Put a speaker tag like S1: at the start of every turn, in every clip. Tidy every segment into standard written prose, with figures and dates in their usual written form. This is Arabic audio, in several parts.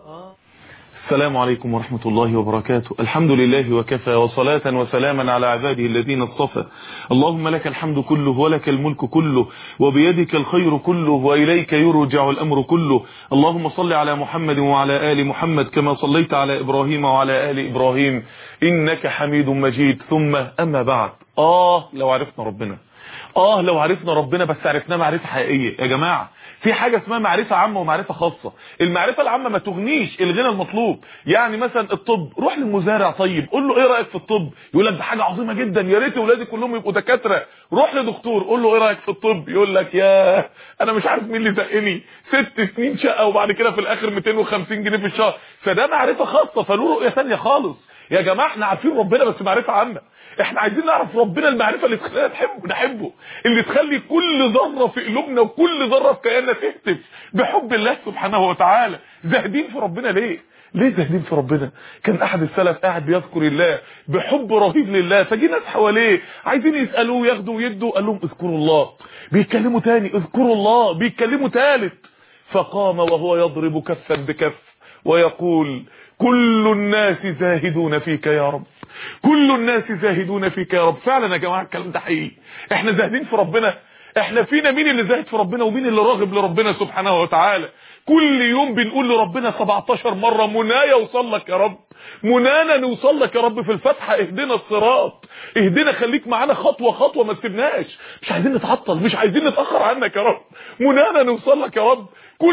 S1: السلام عليكم ورحمة الله وبركاته. الحمد لله وكفى، وصلاة وسلاما على عباده الذين اصطفى. اللهم لك الحمد كله ولك الملك كله وبيدك الخير كله وإليك يرجع الأمر كله. اللهم صل على محمد وعلى آل محمد كما صليت على إبراهيم وعلى آل إبراهيم إنك حميد مجيد. ثم أما بعد، لو عرفنا ربنا، لو عرفنا ربنا بس عرفناه معرفة حقيقية يا جماعة. في حاجة اسمها معرفة عامة ومعرفة خاصة. المعرفة العامة ما تغنيش الغنى المطلوب. يعني مثلا الطب، روح للمزارع طيب قول له ايه رأيك في الطب، يقول لك ده حاجة عظيمة جدا، يا ريت اولادي كلهم يبقوا دكاترة. روح لدكتور قول له ايه رأيك في الطب، يقول لك يا انا مش عارف مين اللي زقني 6 سنين شقة وبعد كده في الاخر 250 جنيه في الشهر. فده معرفة خاصة، فله رؤية ثانية خالص. يا جماعة احنا عارفين ربنا بس معرفة عامة. احنا عايزين نعرف ربنا، المعرفة اللي تخلينا نحبه، اللي تخلي كل ذرة في قلوبنا وكل ذرة في كياننا تهتف بحب الله سبحانه وتعالى. زاهدين في ربنا ليه زاهدين في ربنا؟ كان احد السلف قاعد بيذكر الله بحب رهيب لله، فجي ناس حواليه عايزين يسألوه ياخدوا ويدوا، قال لهم اذكروا الله. بيتكلموا تاني اذكروا الله، بيتكلموا تالت. فقام وهو يضرب كفا بكف ويقول كل الناس زاهدون فيك يا رب، كل الناس زاهدون فيك يا رب. فعلا يا جماعه الكلام ده حقيقي. احنا زاهدين في ربنا. احنا فينا مين اللي زاهد في ربنا ومين اللي راغب لربنا سبحانه وتعالى؟ كل يوم بنقول لربنا 17 مره منايا اوصل لك يا رب، منانا نوصل لك يا رب في الفتحه. اهدنا الصراط، اهدنا، خليك معانا خطوه خطوه ما تسيبناش، مش عايزين نتعطل، مش عايزين نتاخر عنك يا رب. منانا نوصل لك يا رب.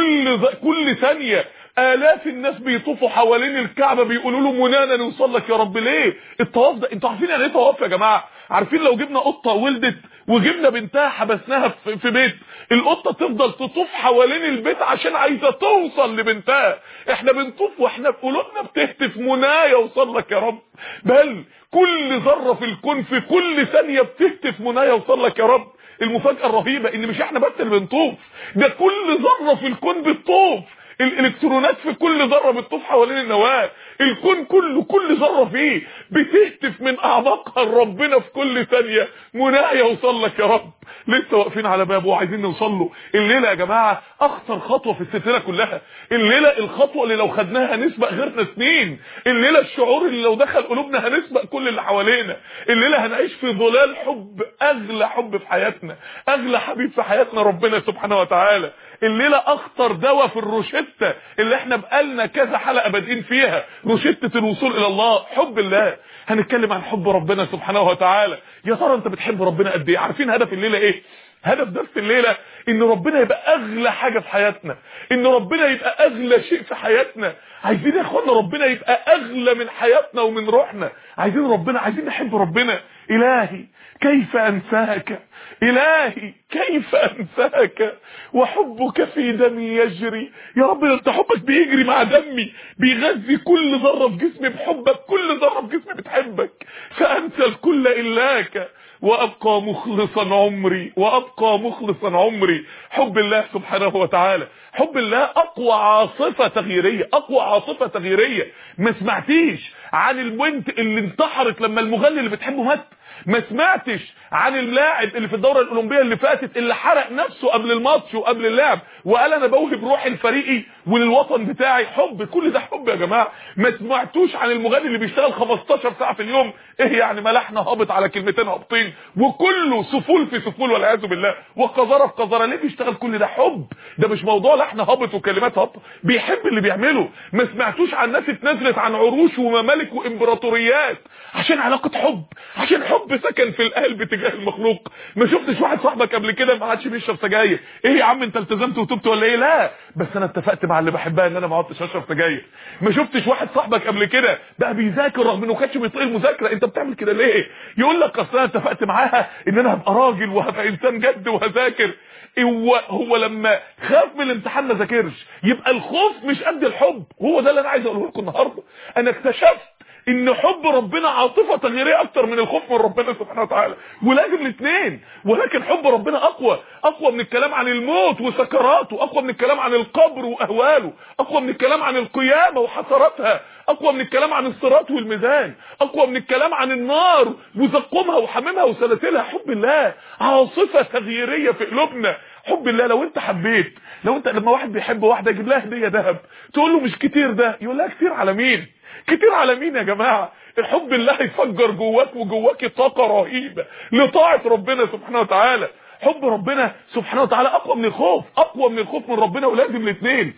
S1: كل ثانيه آلاف الناس بيطوفوا حوالين الكعبة بيقولوا له منانا نوصل لك يا رب. ليه الطواف ده؟ انتوا عارفين يعني ايه طواف يا جماعة؟ عارفين لو جبنا قطة ولدت وجبنا بنتها حبسناها في بيت، القطة تفضل تطوف حوالين البيت عشان عايزة توصل لبنتها. احنا بنطوف واحنا بقلوبنا بتهتف منايا اوصل لك يا رب. بل كل ذرة في الكون في كل ثانية بتهتف منايا اوصل لك يا رب. المفاجأة الرهيبة ان مش احنا بس اللي بنطوف، ده كل ذرة في الكون بتطوف. الالكترونات في كل ذره بتطوف حوالين النواه. الكون كله كل ذره فيه بتهتف من اعماقها لربنا في كل ثانيه منايا اوصل لك يا رب. لسه واقفين على بابه وعايزين نوصل له. الليله يا جماعه اخطر خطوه في السلسله كلها. الليله الخطوه اللي لو خدناها هنسبق غيرنا سنين. الليله الشعور اللي لو دخل قلوبنا هنسبق كل اللي حوالينا. الليله هنعيش في ظلال حب، اغلى حب في حياتنا، اغلى حبيب في حياتنا ربنا سبحانه وتعالى. الليله اخطر دواء في الروشته اللي احنا بقالنا كذا حلقه بادئين فيها، روشته الوصول الى الله، حب الله. هنتكلم عن حب ربنا سبحانه وتعالى. يا ترى انت بتحب ربنا قد ايه؟ عارفين هدف الليله ايه؟ هدف درس الليله ان ربنا يبقى اغلى حاجه في حياتنا، ان ربنا يبقى اغلى شيء في حياتنا. عايزين يا اخوانا ربنا يبقى اغلى من حياتنا ومن روحنا. عايزين ربنا، عايزين نحب ربنا. الهي كيف انساك، الهي كيف انساك وحبك في دمي يجري. يا رب انت حبك بيجري مع دمي، بيغذي كل ذره في جسمي بحبك، كل ذره في جسمي بتحبك، فانسى الكل الاك وابقى مخلصا عمري، وابقى مخلصا عمري. حب الله سبحانه وتعالى، حب الله اقوى عاصفه تغييريه، اقوى عاصفه تغييريه. ما سمعتيش عن البنت اللي انتحرت لما المغني اللي بتحبه مات؟ ما سمعتش عن اللاعب اللي في الدوره الاولمبيه اللي فاتت اللي حرق نفسه قبل الماتش وقبل اللعب وقال انا بوهب روحي لفريقي وللوطن بتاعي؟ حب، كل ده حب يا جماعه. ما سمعتوش عن المغني اللي بيشتغل 15 ساعه في اليوم؟ ايه يعني ملحنا هابط على كلمتين هابطين وكله سفول في سفول والعياذ بالله وقذاره في قذاره؟ ليه بيشتغل كل ده؟ حب. ده مش موضوع لحن هابط وكلمات هابطه، بيحب اللي بيعمله. ما سمعتوش عن ناس اتنازلت عن عروش وممالك وامبراطوريات عشان علاقه حب، عشان حب سكن في القلب تجاه المخلوق. ما شفتش واحد صاحبك قبل كده ما عادش بيشرب سجاير؟ ايه يا عم انت التزمت وتبت ولا ايه؟ لا بس انا اتفقت مع اللي بحبها ان انا ما عدتش اشرب سجاير. ما شفتش واحد صاحبك قبل كده بقى بيذاكر رغم انه كانش بيطيق المذاكره؟ انت بتعمل كده ليه؟ يقول لك اصل انا اتفقت معاها ان انا هبقى راجل وهبقى انسان جد وهذاكر. هو لما خاف من الامتحان ما ذاكرش، يبقى الخوف مش قد الحب. هو ده اللي انا عايز اقوله لكم النهارده. انا اكتشفت ان حب ربنا عاطفه تغييريه اكتر من الخوف من ربنا سبحانه وتعالى، ولازم الاثنين. ولكن حب ربنا اقوى من الكلام عن الموت وسكراته، اقوى من الكلام عن القبر واهواله، اقوى من الكلام عن القيامه وحسراتها، اقوى من الكلام عن الصراط والميزان، اقوى من الكلام عن النار وزقومها وحميمها وسلاسلها. حب الله عاصفه تغييريه في قلوبنا، حب الله. لو انت حبيت، لو انت لما واحد بيحب واحده يجيب لها هديه ذهب، تقول له مش كتير ده، يقول لها كتير على مين؟ كتير على مين يا جماعه؟ الحب الله يفجر جواك وجواك طاقه رهيبه لطاعه ربنا سبحانه وتعالى. حب ربنا سبحانه وتعالى اقوى من الخوف، اقوى من الخوف من ربنا، ولازم الاثنين.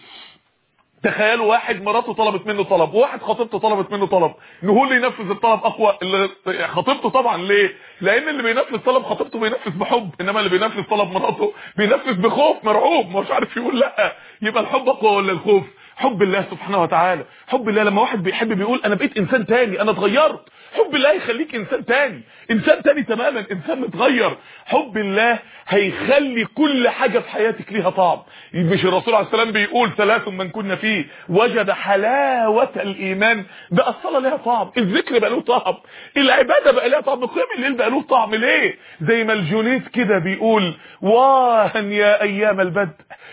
S1: تخيلوا واحد مراته طلبت منه طلب، وواحد خطيبته طلبت منه طلب، هو اللي ينفذ الطلب اقوى؟ اللي خطيبته طبعا. ليه؟ لان اللي بينفذ طلب خطيبته بينفذ بحب، انما اللي بينفذ طلب مراته بينفذ بخوف، مرعوب، مش عارف يقول لا. يبقى الحب اقوى ولا الخوف؟ حب الله سبحانه وتعالى. حب الله لما واحد بيحب بيقول انا بقيت انسان تاني، انا اتغيرت. حب الله يخليك انسان تاني، انسان تاني تماما، انسان متغير. حب الله هيخلي كل حاجه في حياتك ليها طعم. مش الرسول عليه السلام بيقول ثلاث من كنا فيه وجد حلاوه الايمان؟ بقى الصلاه ليها طعم، الذكر بقى له طعم، العباده بقى لها طعم، قيام الليل بقى له طعم. ليه؟ زي ما الجونيس كده بيقول واهن يا ايام البدء،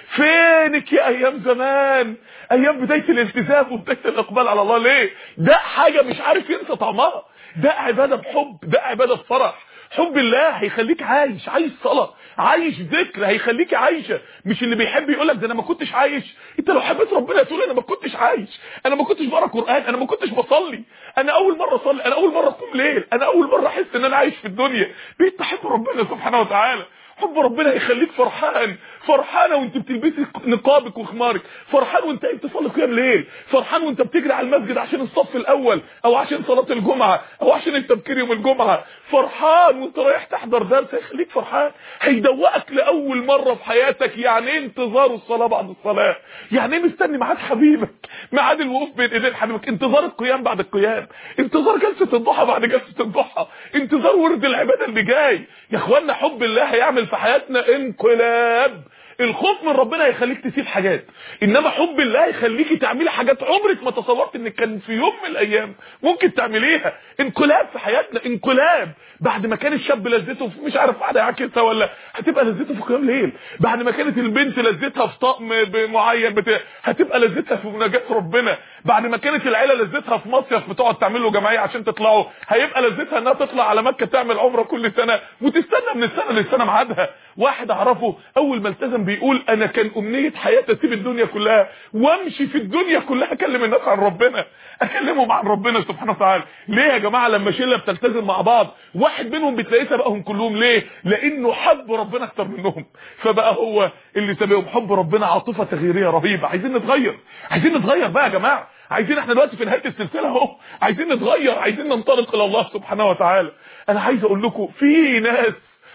S1: فينك يا ايام زمان، ايام بدايه الالتزام وبدايه الاقبال على الله. ليه؟ ده حاجه مش عارف ينسى طعمها، ده عباده بحب، ده عباده بفرح. حب الله هيخليك عايش صلاه، عايش ذكر، هيخليك عايشه. مش اللي بيحب يقولك ده انا ما كنتش عايش. انت لو حبيت ربنا تقول انا ما كنتش عايش، انا ما كنتش بقرا قران، انا ما كنتش بصلي، انا اول مره اصلي، انا اول مره اقوم ليل، انا اول مره احس ان انا عايش في الدنيا. بقيت تحب ربنا سبحانه وتعالى. حب ربنا هيخليك فرحان، فرحانه وانت بتلبسي نقابك وخمارك، فرحان وانت بتصلي قيام ليل، فرحان وانت بتجري على المسجد عشان الصف الاول او عشان صلاه الجمعه او عشان التبكير يوم الجمعه، فرحان وانت رايح تحضر درس، هيخليك فرحان، هيدوقك لاول مره في حياتك يعني ايه انتظار الصلاه بعد الصلاه، يعني ايه مستني ميعاد حبيبك، ميعاد الوقوف بين ايدين حبيبك، انتظار القيام بعد القيام، انتظار جلسه الضحى بعد جلسه الضحى، انتظار ورد العباده اللي جاي. يا اخوانا حب الله هيعمل في حياتنا انقلاب. الخوف من ربنا هيخليك تسيب حاجات، انما حب الله هيخليكي تعملي حاجات عمرك ما تصورت انك كان في يوم من الايام ممكن تعمليها. انقلاب في حياتنا، انقلاب. بعد ما كان الشاب لذته في مش عارف واحده عكسها ولا هتبقى لذته في قيام ليل، بعد ما كانت البنت لذتها في طقم معين هتبقى لذتها في مناجاه ربنا، بعد ما كانت العيله لذتها في مصيف بتقعد تعمل له جمعيه عشان تطلعوا، هيبقى لذتها انها تطلع على مكه تعمل عمره كل سنه وتستنى من السنه للسنه ميعادها. واحد اعرفه اول ما التزم بيقول انا كان امنيه حياتي اسيب الدنيا كلها وامشي في الدنيا كلها اكلم الناس عن ربنا، اكلمهم عن ربنا سبحانه وتعالى. ليه يا جماعه؟ لما شله بتلتزم مع بعض واحد منهم بتلاقيه سبقهم كلهم. ليه؟ لانه حب ربنا اكتر منهم، فبقى هو اللي سبقهم. حب ربنا عاطفه تغييريه رهيبه. عايزين نتغير، عايزين نتغير بقى يا جماعه، عايزين احنا دلوقتي في نهايه السلسله اهو، عايزين نتغير، عايزين ننطلق الى الله سبحانه وتعالى. انا عايز اقول لكم في ناس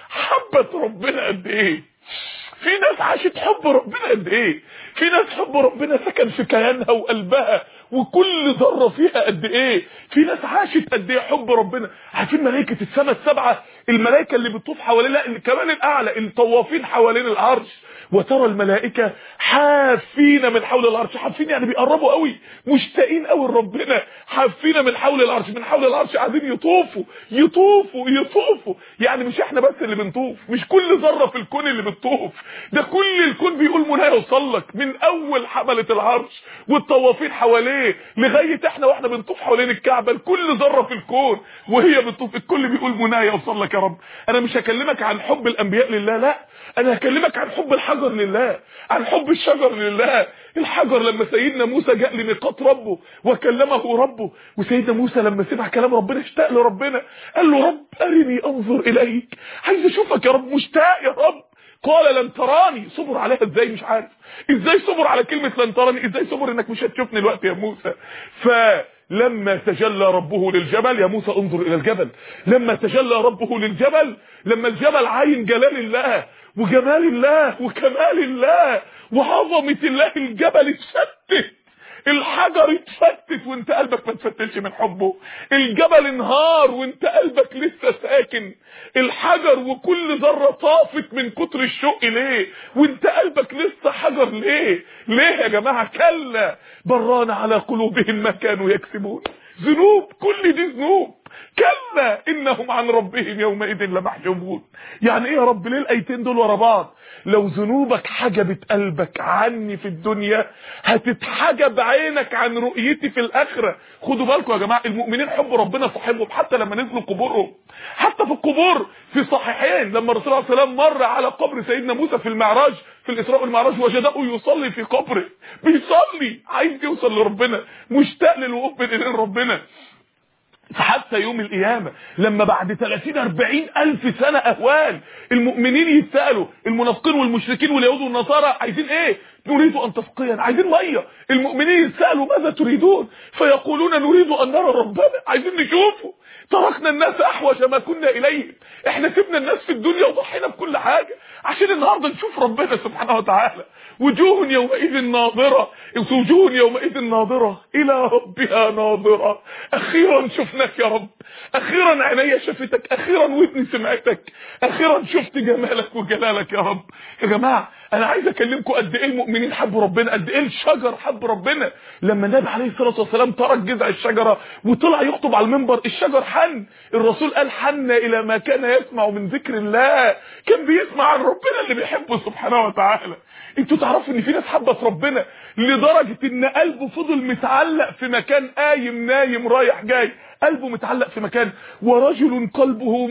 S1: حبت ربنا قد ايه، في ناس عاشت حب ربنا قد ايه، في ناس حب ربنا سكن في كيانها وقلبها وكل ذره فيها قد ايه، في ناس عاشت قد ايه حب ربنا. عارفين ملائكه السماء السبعه، الملائكه اللي بتطوف حوالين، لا كمان الاعلى الطوافين حوالين العرش، وترى الملائكه حافين من حول العرش. حافين يعني بيقربوا قوي، مشتاقين قوي لربنا، حافين من حول العرش، من حول العرش قاعدين يطوفوا يطوفوا يطوفوا. يعني مش احنا بس اللي بنطوف، مش كل ذره في الكون اللي بتطوف، ده كل الكون بيقول منى يوصل لك، من اول حمله العرش والطوافين حواليه لغايه احنا واحنا بنطوف حوالين الكعبه، لكل ذره في الكون وهي بتطوف الكل بيقول منى يوصل لك يا رب. انا مش هكلمك عن حب الانبياء لله، لا، انا هكلمك عن حب الحجر لله، عن حب الشجر لله. الحجر لما سيدنا موسى جاء لميقات ربه وكلمه ربه، وسيدنا موسى لما سمع كلام ربنا اشتاق لربنا، قال له رب ارني انظر اليك، عايز اشوفك يا رب، مشتاق يا رب. قال لن تراني. صبر عليها ازاي؟ مش عارف ازاي صبر على كلمه لن تراني، ازاي صبر انك مش هتشوفني الوقت يا موسى. لما تجلى ربه للجبل، يا موسى انظر الى الجبل، لما تجلى ربه للجبل، لما الجبل عاين جلال الله وجمال الله وكمال الله وعظمه الله، الجبل اتفتت، الحجر اتفتت وانت قلبك ما اتفتتش من حبه، الجبل انهار وانت قلبك لسه ساكن، الحجر وكل ذره طافت من كتر الشوق ليه وانت قلبك لسه حجر. ليه يا جماعه؟ كلا بران على قلوبهم ما كانوا يكسبون. ذنوب، كل دي ذنوب، كلا انهم عن ربهم يومئذ لمحجوبون. يعني ايه يا رب ليه الايتين دول ورا بعض؟ لو ذنوبك حجبت قلبك عني في الدنيا هتتحجب عينك عن رؤيتي في الاخره. خدوا بالكم يا جماعه، المؤمنين حبوا ربنا صاحبهم حتى لما نزلوا قبورهم، حتى في القبور. في صحيحين لما الرسول صلى الله عليه وسلم مر على قبر سيدنا موسى في المعراج، في الاسراء والمعراج، وجده يصلي في قبره، بيصلي عايز يوصل لربنا، مشتاق للوقوف بين ايدين ربنا. حتى يوم القيامة لما بعد 30-40 ألف سنة أهوال المؤمنين يتسألوا، المنافقين والمشركين واليهود والنصارى عايزين ايه؟ نريد أن تفقيا، عايزين مية. المؤمنين يتسألوا ماذا تريدون؟ فيقولون نريد أن نرى ربنا، عايزين نشوفه. تركنا الناس أحوج ما كنا إليه، احنا سيبنا الناس في الدنيا وضحينا بكل حاجة عشان النهاردة نشوف ربنا سبحانه وتعالى. وجوه يومئذ ناظرة، وجوه يومئذ ناظرة إلى ربها ناظرة. أخيرا شفناك يا رب، أخيرا عيني شفتك، أخيرا ودني سمعتك، أخيرا شفت جمالك وجلالك يا رب. يا جماعة أنا عايز أكلمكم قد إيه المؤمنين حبوا ربنا، قد إيه الشجر حب ربنا. لما النبي عليه الصلاة والسلام ترك جذع الشجرة وطلع يخطب على المنبر، الشجر حن. الرسول قال حن إلى ما كان يسمع من ذكر الله، كان بيسمع عن ربنا اللي بيحبه سبحانه وتعالى. انتوا تعرفوا ان في ناس حبت ربنا لدرجة ان قلبه فضل متعلق في مكان، قايم نايم رايح جاي قلبه متعلق في مكان. ورجل قلبه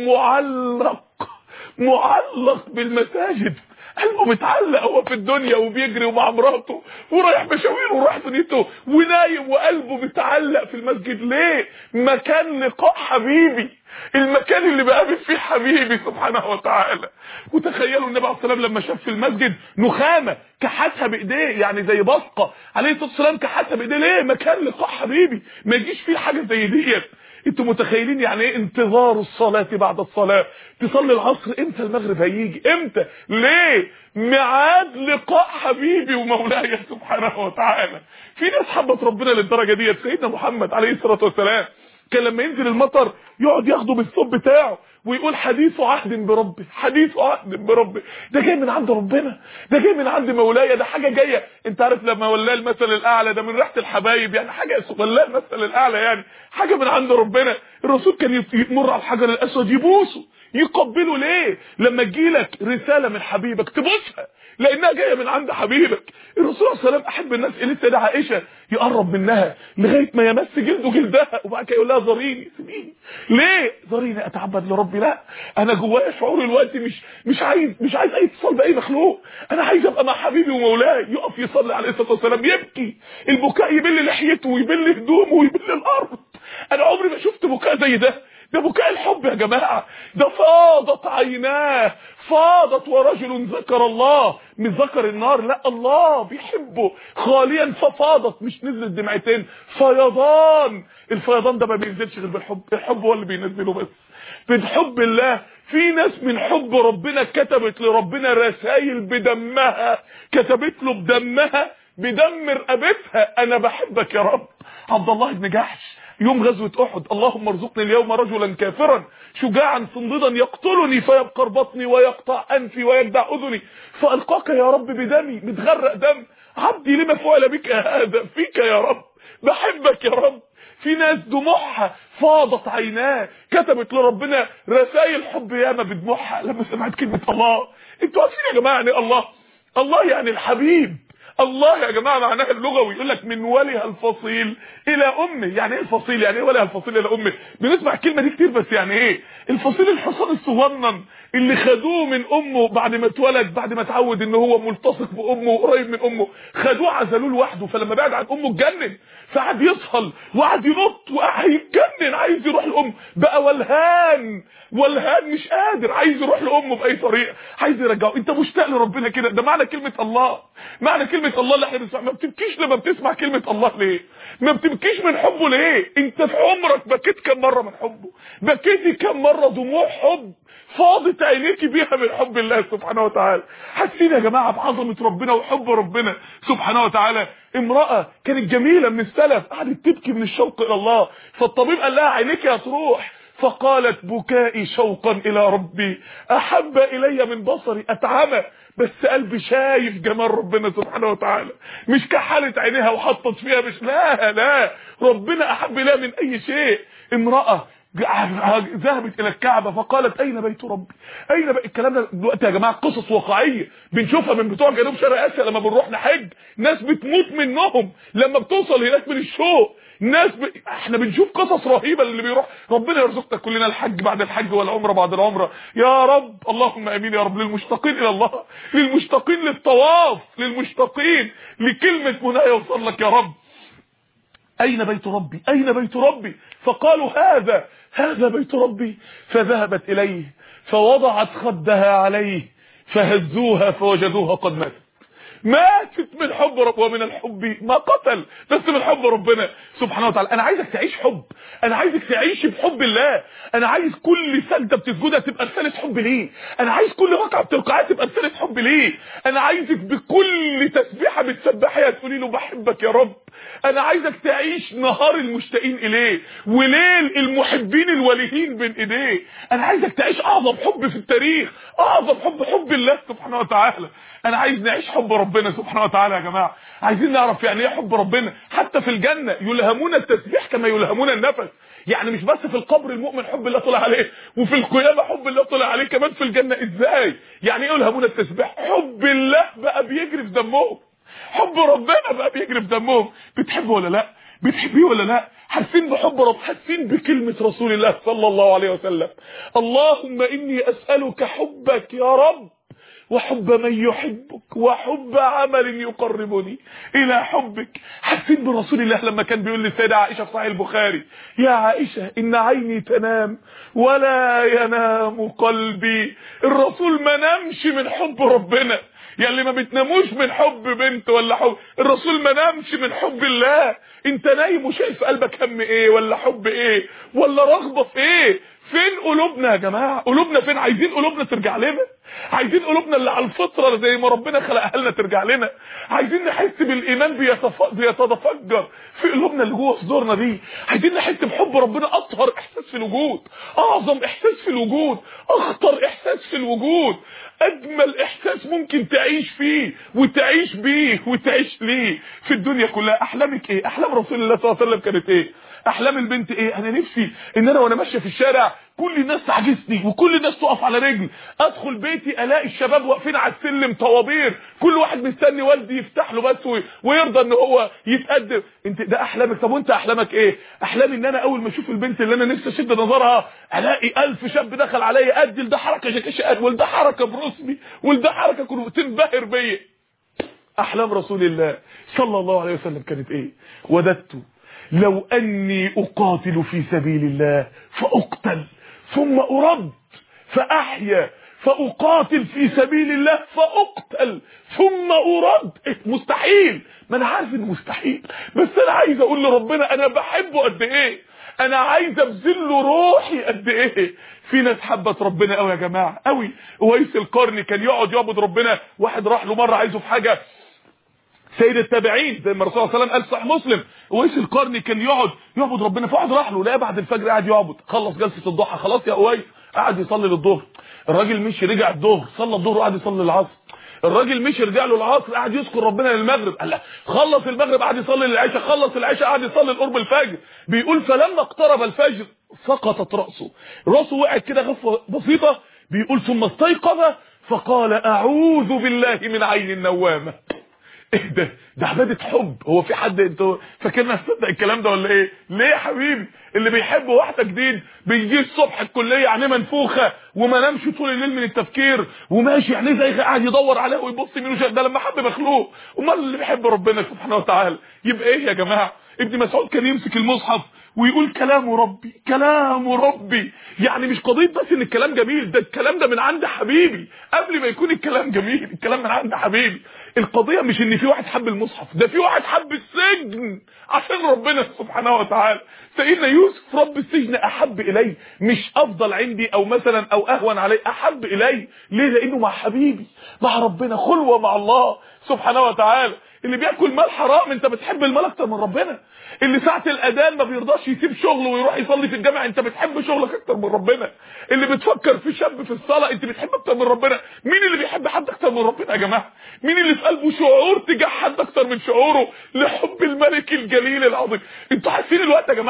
S1: معلق بالمساجد، قلبه متعلق هو في الدنيا وبيجري ومع مراته ورايح مشاوير ورايح دنيته ونايم وقلبه متعلق في المسجد. ليه؟ مكان لقاء حبيبي، المكان اللي بقابل فيه حبيبي سبحانه وتعالى. وتخيلوا النبي عليه الصلاه والسلام لما شاف في المسجد نخامه كحتها بايديه، يعني زي بصقه، عليه الصلاه والسلام كحتها بايديه. ليه؟ مكان لقاء حبيبي، ما يجيش فيه حاجه زي ديت. انتوا متخيلين يعني ايه انتظار الصلاه بعد الصلاه؟ تصلي العصر امتى المغرب هيجي؟ امتى؟ ليه؟ ميعاد لقاء حبيبي ومولاي سبحانه وتعالى. في ناس حبت ربنا للدرجه ديت. سيدنا محمد عليه الصلاه والسلام كان لما ينزل المطر يقعد ياخده بالصوب بتاعه ويقول حديث عهد بربي، حديث عهد بربي. ده جاي من عند ربنا، ده جاي من عند مولاي، ده حاجه جايه. انت عارف لما ولاه المثل الاعلى ده من ريحه الحبايب، يعني حاجه ولاه المثل الاعلى، يعني حاجه من عند ربنا. الرسول كان يمر على الحجر الاسود يبوسه يقبله. ليه؟ لما تجيلك رساله من حبيبك تبوسها لانها جايه من عند حبيبك. الرسول صلى الله عليه وسلم احب الناس اليه السيده عائشه يقرب منها لغايه ما يمس جلده جلدها وبعد كده يقول لها زاريني سيبيني. ليه؟ زاريني اتعبد لربي. لا، انا جوايا شعور الوقت مش عايز اي اتصال باي مخلوق، انا عايز ابقى مع حبيبي ومولاي. يقف يصلي عليه الصلاه والسلام يبكي، البكاء يبل لحيته ويبل هدومه ويبل الارض. انا عمري ما شفت بكاء زي ده. ده بكاء الحب يا جماعه. ده فاضت عيناه، فاضت. ورجل ذكر الله، مش ذكر النار، لا، الله بيحبه خاليا ففاضت، مش نزلت دمعتين، فيضان. الفيضان ده ما بينزلش غير بالحب، الحب هو اللي بينزله بس. بحب الله. في ناس من حب ربنا كتبت لربنا رسائل بدمها، كتبت له بدمها، بدم رقبتها، انا بحبك يا رب. عبد الله بن جحش يوم غزوة احد: اللهم ارزقني اليوم رجلا كافرا شجاعا صنديدا يقتلني فيبقر بطني ويقطع انفي ويجدع اذني فالقاك يا رب بدمي، متغرق دم. عبدي لما فعل بك هذا؟ فيك يا رب، بحبك يا رب. في ناس دموعها فاضت عيناه، كتبت لربنا رسائل حب ياما بدموعها لما سمعت كلمة الله. انتوا عارفين يا جماعة يعني الله؟ الله يعني الحبيب. الله يا جماعه معناها اللغوي يقول لك من وليها الفصيل الى امه. يعني ايه الفصيل؟ يعني ايه وليها الفصيل الى امه؟ بنسمع الكلمه دي كتير، بس يعني ايه الفصيل؟ الحصان الصغنن اللي خدوه من امه بعد ما اتولد، بعد ما اتعود ان هو ملتصق بامه وقريب من امه، خدوه عزلوه لوحده، فلما بعد عن امه اتجنن، فقعد يصهل وقعد ينط وقعد يتجنن، عايز يروح لامه، بقى ولهان مش قادر، عايز يروح لامه باي طريقه، عايز يرجعه. انت مشتاق لربنا كده؟ ده معنى كلمه الله. معنى كلمه الله اللي احنا بنسمع. ما بتبكيش لما بتسمع كلمه الله ليه؟ ما بتبكيش من حبه ليه؟ انت في عمرك بكيت كم مره من حبه؟ بكيتي كم مره دموع حب فاضت عينيكي بيها من حب الله سبحانه وتعالى؟ حاسين يا جماعه بعظمه ربنا وحب ربنا سبحانه وتعالى. امراه كانت جميله من السلف قعدت تبكي من الشوق الى الله، فالطبيب قال لها عينيك هتروح، فقالت بكائي شوقا الى ربي احب الي من بصري. اتعمى بس قلبي شايف جمال ربنا سبحانه وتعالى، مش كحلت عينيها وحطت فيها، مش لا ربنا احب اليها من اي شيء. امرأة ذهبت الى الكعبه فقالت اين بيت ربي، اين الكلام ده دلوقتي يا جماعه قصص واقعيه بنشوفها من بتوع جنوب شرق اسيا لما بنروح نحج، ناس بتموت منهم لما بتوصل هناك من الشوق، احنا بنشوف قصص رهيبه اللي بيروح. ربنا يرزقنا كلنا الحج بعد الحج والعمره بعد العمره يا رب، اللهم امين يا رب. للمشتاقين الى الله، للمشتاقين للطواف، للمشتاقين لكلمه منى يوصل لك يا رب. اين بيت ربي، اين بيت ربي؟ فقالوا هذا بيت ربي. فذهبت اليه فوضعت خدها عليه فهزوها فوجدوها قد ماتت من حب رب، ومن الحب ما قتل، بس من حب ربنا سبحانه وتعالى. انا عايزك تعيش حب، انا عايزك تعيش بحب الله، انا عايز كل سجده بتسجدها تبقى رساله حب ليه، انا عايز كل ركعه بتركعها تبقى رساله حب ليه، انا عايزك بكل تسبيحه بتسبحيها تقولي له بحبك يا رب. انا عايزك تعيش نهار المشتاقين اليه وليل المحبين الوليين بين ايديه. انا عايزك تعيش اعظم حب في التاريخ، اعظم حب الله سبحانه وتعالى. انا عايز نعيش حب ربنا سبحانه وتعالى يا جماعه. عايزين نعرف يعني ايه حب ربنا. حتى في الجنه يلهمون التسبيح كما يلهمون النفس، يعني مش بس في القبر المؤمن حب الله طلع عليه، وفي القيامه حب الله طلع عليه كمان في الجنه. ازاي يعني ايه يلهمون التسبيح؟ حب الله بقى بيجري في دمهم، حب ربنا بقى بيجري في دمهم. بتحبه ولا لا؟ بتحبيه ولا لا؟ حاسين بحب رب، حاسين بكلمه رسول الله صلى الله عليه وسلم اللهم اني اسالك حبك يا رب وحب من يحبك وحب عمل يقربني الى حبك. حاسين برسول الله لما كان بيقول للسيده عائشه في صحيح البخاري يا عائشه ان عيني تنام ولا ينام قلبي. الرسول ما نامش من حب ربنا، يعني اللي ما بتناموش من حب بنت ولا حب الرسول ما نامش من حب الله. انت نايم وشايف قلبك هم ايه ولا حب ايه ولا رغبه في ايه؟ فين قلوبنا يا جماعه؟ قلوبنا فين؟ عايزين قلوبنا ترجع لنا، عايزين قلوبنا اللي على الفطره زي ما ربنا خلقها لنا ترجع لنا، عايزين نحس بالايمان بيتفجر في قلوبنا اللي جوه صدورنا دي، عايزين نحس بحب ربنا. اطهر احساس في الوجود، اعظم احساس في الوجود، اخطر احساس في الوجود، اجمل احساس ممكن تعيش فيه وتعيش بيه وتعيش ليه في الدنيا كلها. احلامك ايه؟ احلام رسول الله صلى الله عليه وسلم كانت ايه؟ احلام البنت ايه؟ انا نفسي ان انا وانا ماشيه في الشارع كل الناس تعجزني وكل الناس تقف على رجل، ادخل بيتي الاقي الشباب واقفين على السلم طوابير، كل واحد مستني والدي يفتح له بس ويرضى ان هو يتقدم. انت ده احلامك؟ طب وانت احلامك ايه؟ احلامي ان انا اول ما اشوف البنت اللي انا نفسي اشد نظرها الاقي 1000 شاب دخل عليا ادي ده حركه شكشقات وده حركه برسمي وده حركه كله تنبهر بيا. احلام رسول الله صلى الله عليه وسلم كانت ايه؟ وددت لو اني اقاتل في سبيل الله فاقتل ثم ارد فاحيا فاقاتل في سبيل الله فاقتل ثم ارد. مستحيل، ما انا عارف انه مستحيل، بس انا عايز اقول لربنا انا بحبه قد ايه، انا عايز ابذل له روحي قد ايه. في ناس حبت ربنا قوي يا جماعه قوي. اويس القرني كان يقعد يعبد ربنا، واحد راح له مره عايزه في حاجه، سيد التابعين زي ما الرسول صلى الله عليه وسلم قال صحيح مسلم، اويس القرني كان يقعد يعبد ربنا، فواحد راح له لقى بعد الفجر قاعد يعبد، خلص جلسه الضحى خلاص يا اويس قعد يصلي للظهر، الراجل مشي رجع الظهر صلى الظهر وقعد يصلي العصر، الراجل مشي رجع له العصر قعد يذكر ربنا للمغرب، قال لا خلص المغرب قعد يصلي للعشاء، خلص العشاء قعد يصلي لقرب الفجر. بيقول فلما اقترب الفجر سقطت راسه وقعت كده غفوه بسيطه. بيقول ثم استيقظ فقال اعوذ بالله من عين النوامه. ايه ده عباده حب. هو في حد انتوا فاكرنا نصدق الكلام ده ولا ايه؟ ليه يا حبيبي؟ اللي بيحب واحده جديد بيجي الصبح الكليه عينيه منفوخه وما نامش طول الليل من التفكير وماشي عينيه زي قاعد يدور عليه ويبص يمين وشمال، ده لما حب مخلوق. امال اللي بيحب ربنا سبحانه وتعالى يبقى ايه يا جماعه؟ ابن مسعود كان يمسك المصحف ويقول كلام ربي كلام ربي، يعني مش قضيه بس ان الكلام جميل، ده الكلام ده من عند حبيبي قبل ما يكون الكلام جميل، الكلام من عند حبيبي. القضيه مش ان في واحد حب المصحف، ده في واحد حب السجن عشان ربنا سبحانه وتعالى. سيدنا يوسف رب السجن احب الي، مش افضل عندي او مثلا او اهون علي، احب الي. ليه؟ لانه مع حبيبي مع ربنا، خلوه مع الله سبحانه وتعالى. اللي بياكل مال حرام انت بتحب المال اكتر من ربنا، اللي ساعه الاذان ما بيرضاش يسيب شغله ويروح يصلي في الجامع انت بتحب شغلك اكتر من ربنا، اللي بتفكر في شاب في الصلاه انت بتحب اكتر من ربنا. مين اللي بيحب حد اكتر من ربنا يا جماعه؟ مين اللي في قلبه شعور تجاه حد اكتر من شعوره لحب الملك الجليل العظيم؟ انتوا حاسين الوقت يا جماعه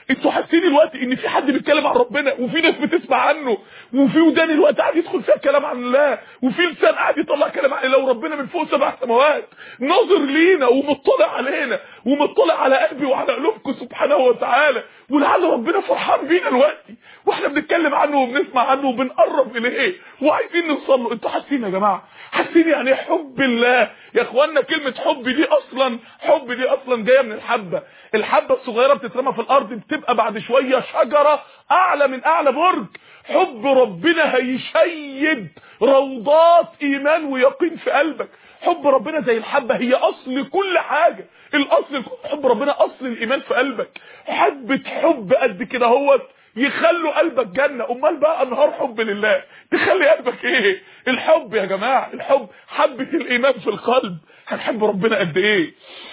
S1: انتوا حاسين دلوقتي ان في حد بيتكلم عن ربنا وفي ناس بتسمع عنه، وفي ودان الوقت قاعد يدخل فيها كلام عن الله، وفي لسان قاعد يطلع كلام عن الله، وربنا من فوق 7 سماوات ناظر لينا ومطلع علينا ومطلع على قلبي وعلى قلوبكم سبحانه وتعالى، ولعل ربنا فرحان بينا دلوقتي واحنا بنتكلم عنه وبنسمع عنه وبنقرب اليه وعايزين نوصل له. انتوا حاسين يا جماعه؟ حاسين يعني حب الله يا اخوانا؟ كلمه حب دي اصلا جايه من الحبه الصغيره بتترمى في الارض، بتبقى بعد شويه شجره اعلى من اعلى برج. حب ربنا هيشيد روضات ايمان ويقين في قلبك. حب ربنا زي الحبه، هي اصل كل حاجه، الاصل حب ربنا اصل الايمان في قلبك. حب قد كده هو يخلوا قلبك جنه، امال بقى انهار حب لله تخلي قلبك ايه؟ الحب يا جماعه، الحب حبه الايمان في القلب. هنحب ربنا قد ايه؟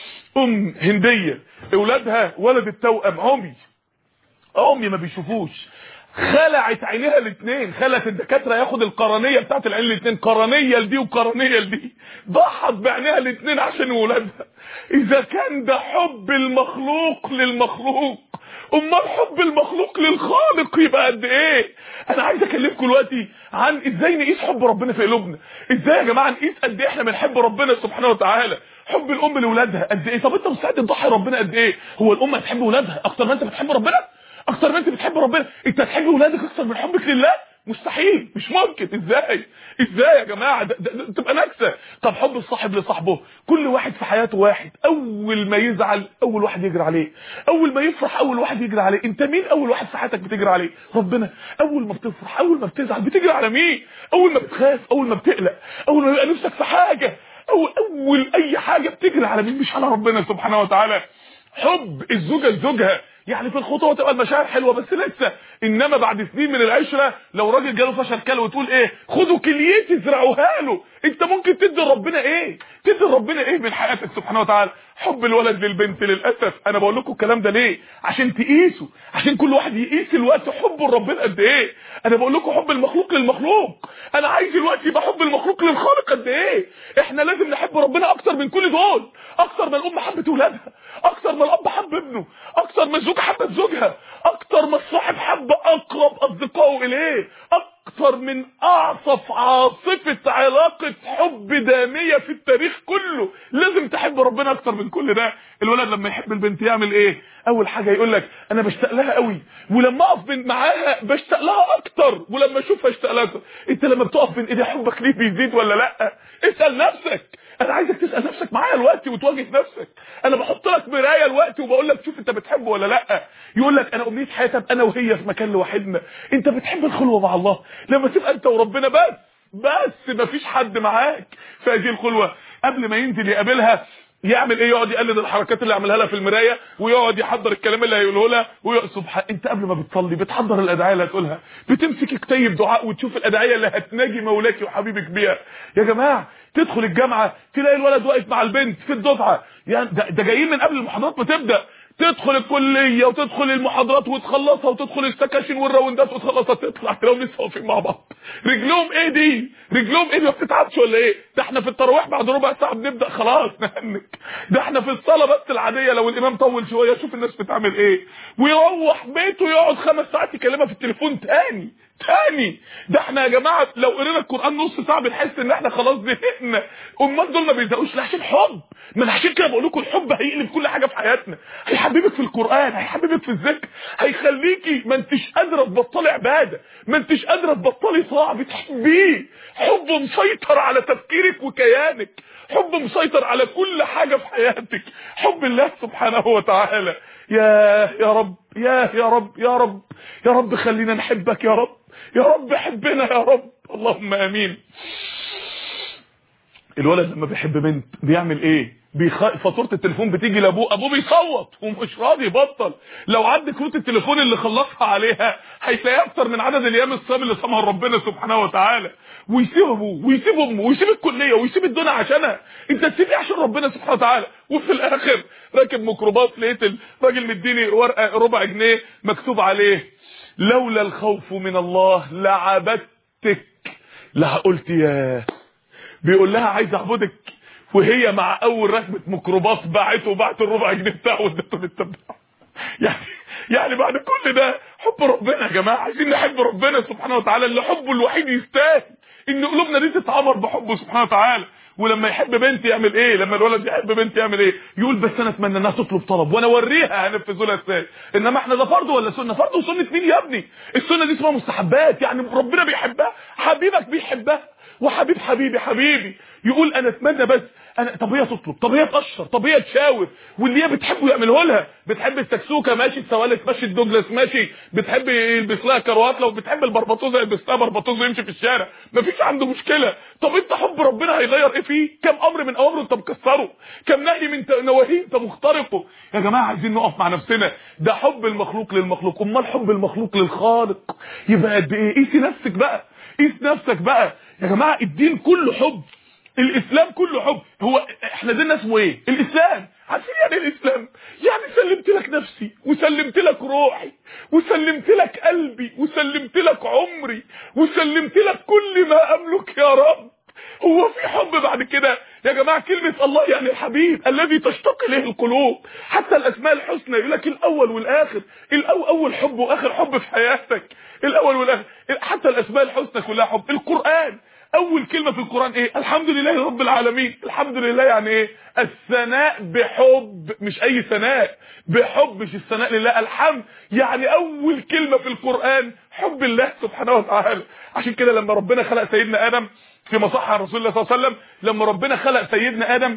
S1: هنديه اولادها ولد التوأم عمي ما بيشوفوش، خلعت عينيها الاثنين، خلت الدكاتره ياخد القرنيه بتاعت العين الاثنين، قرنيه لدي وقرنيه لدي، ضحت بعينيها الاثنين عشان ولادها. اذا كان ده حب المخلوق للمخلوق، امال حب المخلوق للخالق يبقى قد ايه؟ انا عايز اكلمكم دلوقتي عن ازاي نقيس حب ربنا في قلوبنا. ازاي يا جماعه نقيس قد ايه احنا بنحب ربنا سبحانه وتعالى؟ حب الام لاولادها قد ايه؟ طب انت مستعد تضحي ربنا قد ايه؟ هو الام هتحب ولادها اكتر ما انت بتحب ربنا؟ اكتر ما انت بتحب ربنا؟ انت هتحب ولادك اكتر من حبك لله؟ مستحيل، مش ممكن. ازاي يا جماعه؟ ده تبقى نكسه. طب حب الصاحب لصاحبه، كل واحد في حياته واحد، اول ما يزعل اول واحد يجري عليه، اول ما يفرح اول واحد يجري عليه. انت مين اول واحد في حياتك بتجري عليه؟ ربنا. اول ما بتفرح اول ما بتزعل بتجري على مين؟ اول ما بتخاف اول ما بتقلق اول ما يبقى نفسك في حاجه اول اي حاجه بتجري على مين؟ مش على ربنا سبحانه وتعالى. حب الزوجه لزوجها، يعني في الخطوه تبقى المشاعر حلوه بس لسه، انما بعد سنين من العشره لو راجل جاله فشل كلى وتقول ايه؟ خدوا كليتي ازرعوها له. انت ممكن تدي ربنا ايه؟ تدي ربنا ايه من حياتك سبحانه وتعالى؟ حب الولد للبنت للاسف. انا بقول لكم الكلام ده ليه؟ عشان تقيسوا، عشان كل واحد يقيس الوقت حبه لربنا قد ايه. انا بقول لكم حب المخلوق للمخلوق، انا عايز الوقت يبقى حب المخلوق للخالق قد ايه. احنا لازم نحب ربنا اكتر من كل دول، اكتر ما الام حبت ولادها، اكتر ما الاب حب ابنه، اكتر ما الزوجه حبت زوجها، اكتر ما الصاحب حب اقرب اصدقائه اليه، اكتر من اعصف عاصفه علاقه حب داميه في التاريخ كله. لازم تحب ربنا اكتر من كل ده. الولد لما يحب البنت يعمل ايه؟ اول حاجه يقول لك انا بشتاق لها قوي، ولما اقف معاها بشتاق لها اكتر، ولما اشوفها اشتاق لها اكتر. انت لما بتقف بين ايدي حبك ليه بيزيد ولا لا؟ اسال نفسك. انا عايزك تسال نفسك معايا الوقت وتواجه نفسك. انا بحط لك مرايه الوقت وبقول لك شوف انت بتحبه ولا لا. يقول لك انا امنيه حياتي ابقى انا وهي في مكان لوحدنا. انت بتحب الخلوه مع الله لما تبقى انت وربنا بس مفيش حد معاك في هذه الخلوه. قبل ما ينزل يقابلها يعمل ايه؟ يقعد يقلد الحركات اللي عملها لها في المرايه، ويقعد يحضر الكلام اللي هيقوله لها، سبحان. انت قبل ما بتصلي بتحضر الادعيه اللي هتقولها، بتمسك كتيب دعاء وتشوف الادعيه اللي هتناجي مولاك وحبيبك بيها. يا جماعه تدخل الجامعه تلاقي الولد واقف مع البنت في الدفعه، يعني ده جايين من قبل المحاضرات ما تبدا. تدخل الكليه وتدخل المحاضرات وتخلصها، وتدخل السكاشن والراوندات وتخلصها، تطلع تلاقيهم لسه واقفين مع بعض. رجلهم ايه دي؟ ما بتتعبش ولا ايه؟ ده احنا في التراويح بعد ربع ساعه بنبدا خلاص نهنك. ده احنا في الصلاه بس العاديه لو الامام طول شويه شوف الناس بتعمل ايه. ويروح بيته يقعد 5 ساعات يكلمها في التليفون تاني. ده احنا يا جماعه لو قرينا القران نص ساعه بنحس ان احنا خلاص زهقنا. امال دول ما بيزهقوش عشان حب. ما انا عشان كده بقول لكم الحب هيقلب كل حاجه في حياتنا، هيحببك في القران، هيحببك في الذكر، هيخليكي ما انتش قادره تبطلي عباده، ما انتش قادره تبطلي طاعه، بتحبيه. حب مسيطر على تفكيرك وكيانك، حب مسيطر على كل حاجه في حياتك، حب الله سبحانه وتعالى. يا رب يا رب خلينا نحبك يا رب حبنا يا رب، اللهم امين. الولد لما بيحب بنت بيعمل ايه؟ فاتوره التليفون بتيجي لابوه، ابوه بيصوت ومش راضي يبطل. لو عد كروت التليفون اللي خلصها عليها هيلاقي اكتر من عدد الايام الصيام اللي صامها ربنا سبحانه وتعالى. ويسيب ابوه ويسيب امه ويسيب الكليه ويسيب الدنيا عشانها. انت تسيب ايه عشان ربنا سبحانه وتعالى؟ وفي الاخر راكب ميكروباص لقيت الراجل مديني ورقه ربع جنيه مكتوب عليه لولا الخوف من الله لعبدتك. لا قلت يا بيقول لها عايز اعبدك، وهي مع اول ركبه ميكروباص باعت الربع جنيه بتاعه وادته للتبع. يعني بعد كل ده حب ربنا يا جماعه، عايزين نحب ربنا سبحانه وتعالى اللي حبه الوحيد يستاهل ان قلوبنا دي تتعمر بحبه سبحانه وتعالى. ولما يحب بنت يعمل ايه؟ لما الولد يحب بنت يعمل ايه؟ يقول بس انا اتمنى انها تطلب طلب وانا اوريها هنفذه لها ازاي. انما احنا ده فرض ولا سنه؟ فرض وسنه مين يا ابني؟ السنه دي اسمها مستحبات، يعني ربنا بيحبها، حبيبك بيحبها، وحبيب حبيبي يقول انا اتمنى بس انا. طب هي تطلب، طب هي تقشر، طب هي تشاور، واللي هي بتحبه يعمله لها. بتحب السكسوكه ماشي، السوالف ماشي، الدوجلاس ماشي، بتحب يلبس لها كروات، لو بتحب البربطوزه يلبس لها بربطوزه ويمشي في الشارع، مفيش عنده مشكله. طب انت حب ربنا هيغير ايه فيه؟ كم امر من اوامره انت مكسره، كم نهي من نواهيه انت مخترقه. يا جماعه عايزين نقف مع نفسنا، ده حب المخلوق للمخلوق، امال حب المخلوق للخالق يبقى قد ايه؟ قيس نفسك بقى، قيس نفسك بقى يا جماعه. الدين كله حب، الاسلام كله حب. هو احنا ديننا اسمه ايه؟ الاسلام. عارفين يعني ايه الاسلام؟ يعني سلمت لك نفسي، وسلمت لك روحي، وسلمت لك قلبي، وسلمت لك عمري، وسلمت لك كل ما املك يا رب. هو في حب بعد كده يا جماعه؟ كلمه الله يعني الحبيب الذي تشتاق اليه القلوب. حتى الاسماء الحسنى يقول لك الاول والاخر، اول حب واخر حب في حياتك، الاول والاخر. حتى الاسماء الحسنى كلها حب. القران اول كلمه في القران ايه؟ الحمد لله رب العالمين. الحمد لله يعني ايه؟ الثناء بحب، مش اي ثناء، بحب، مش الثناء لله. الحمد يعني اول كلمه في القران حب الله سبحانه وتعالى. عشان كده لما ربنا خلق سيدنا ادم في مصح رسول الله صلى الله عليه وسلم، لما ربنا خلق سيدنا ادم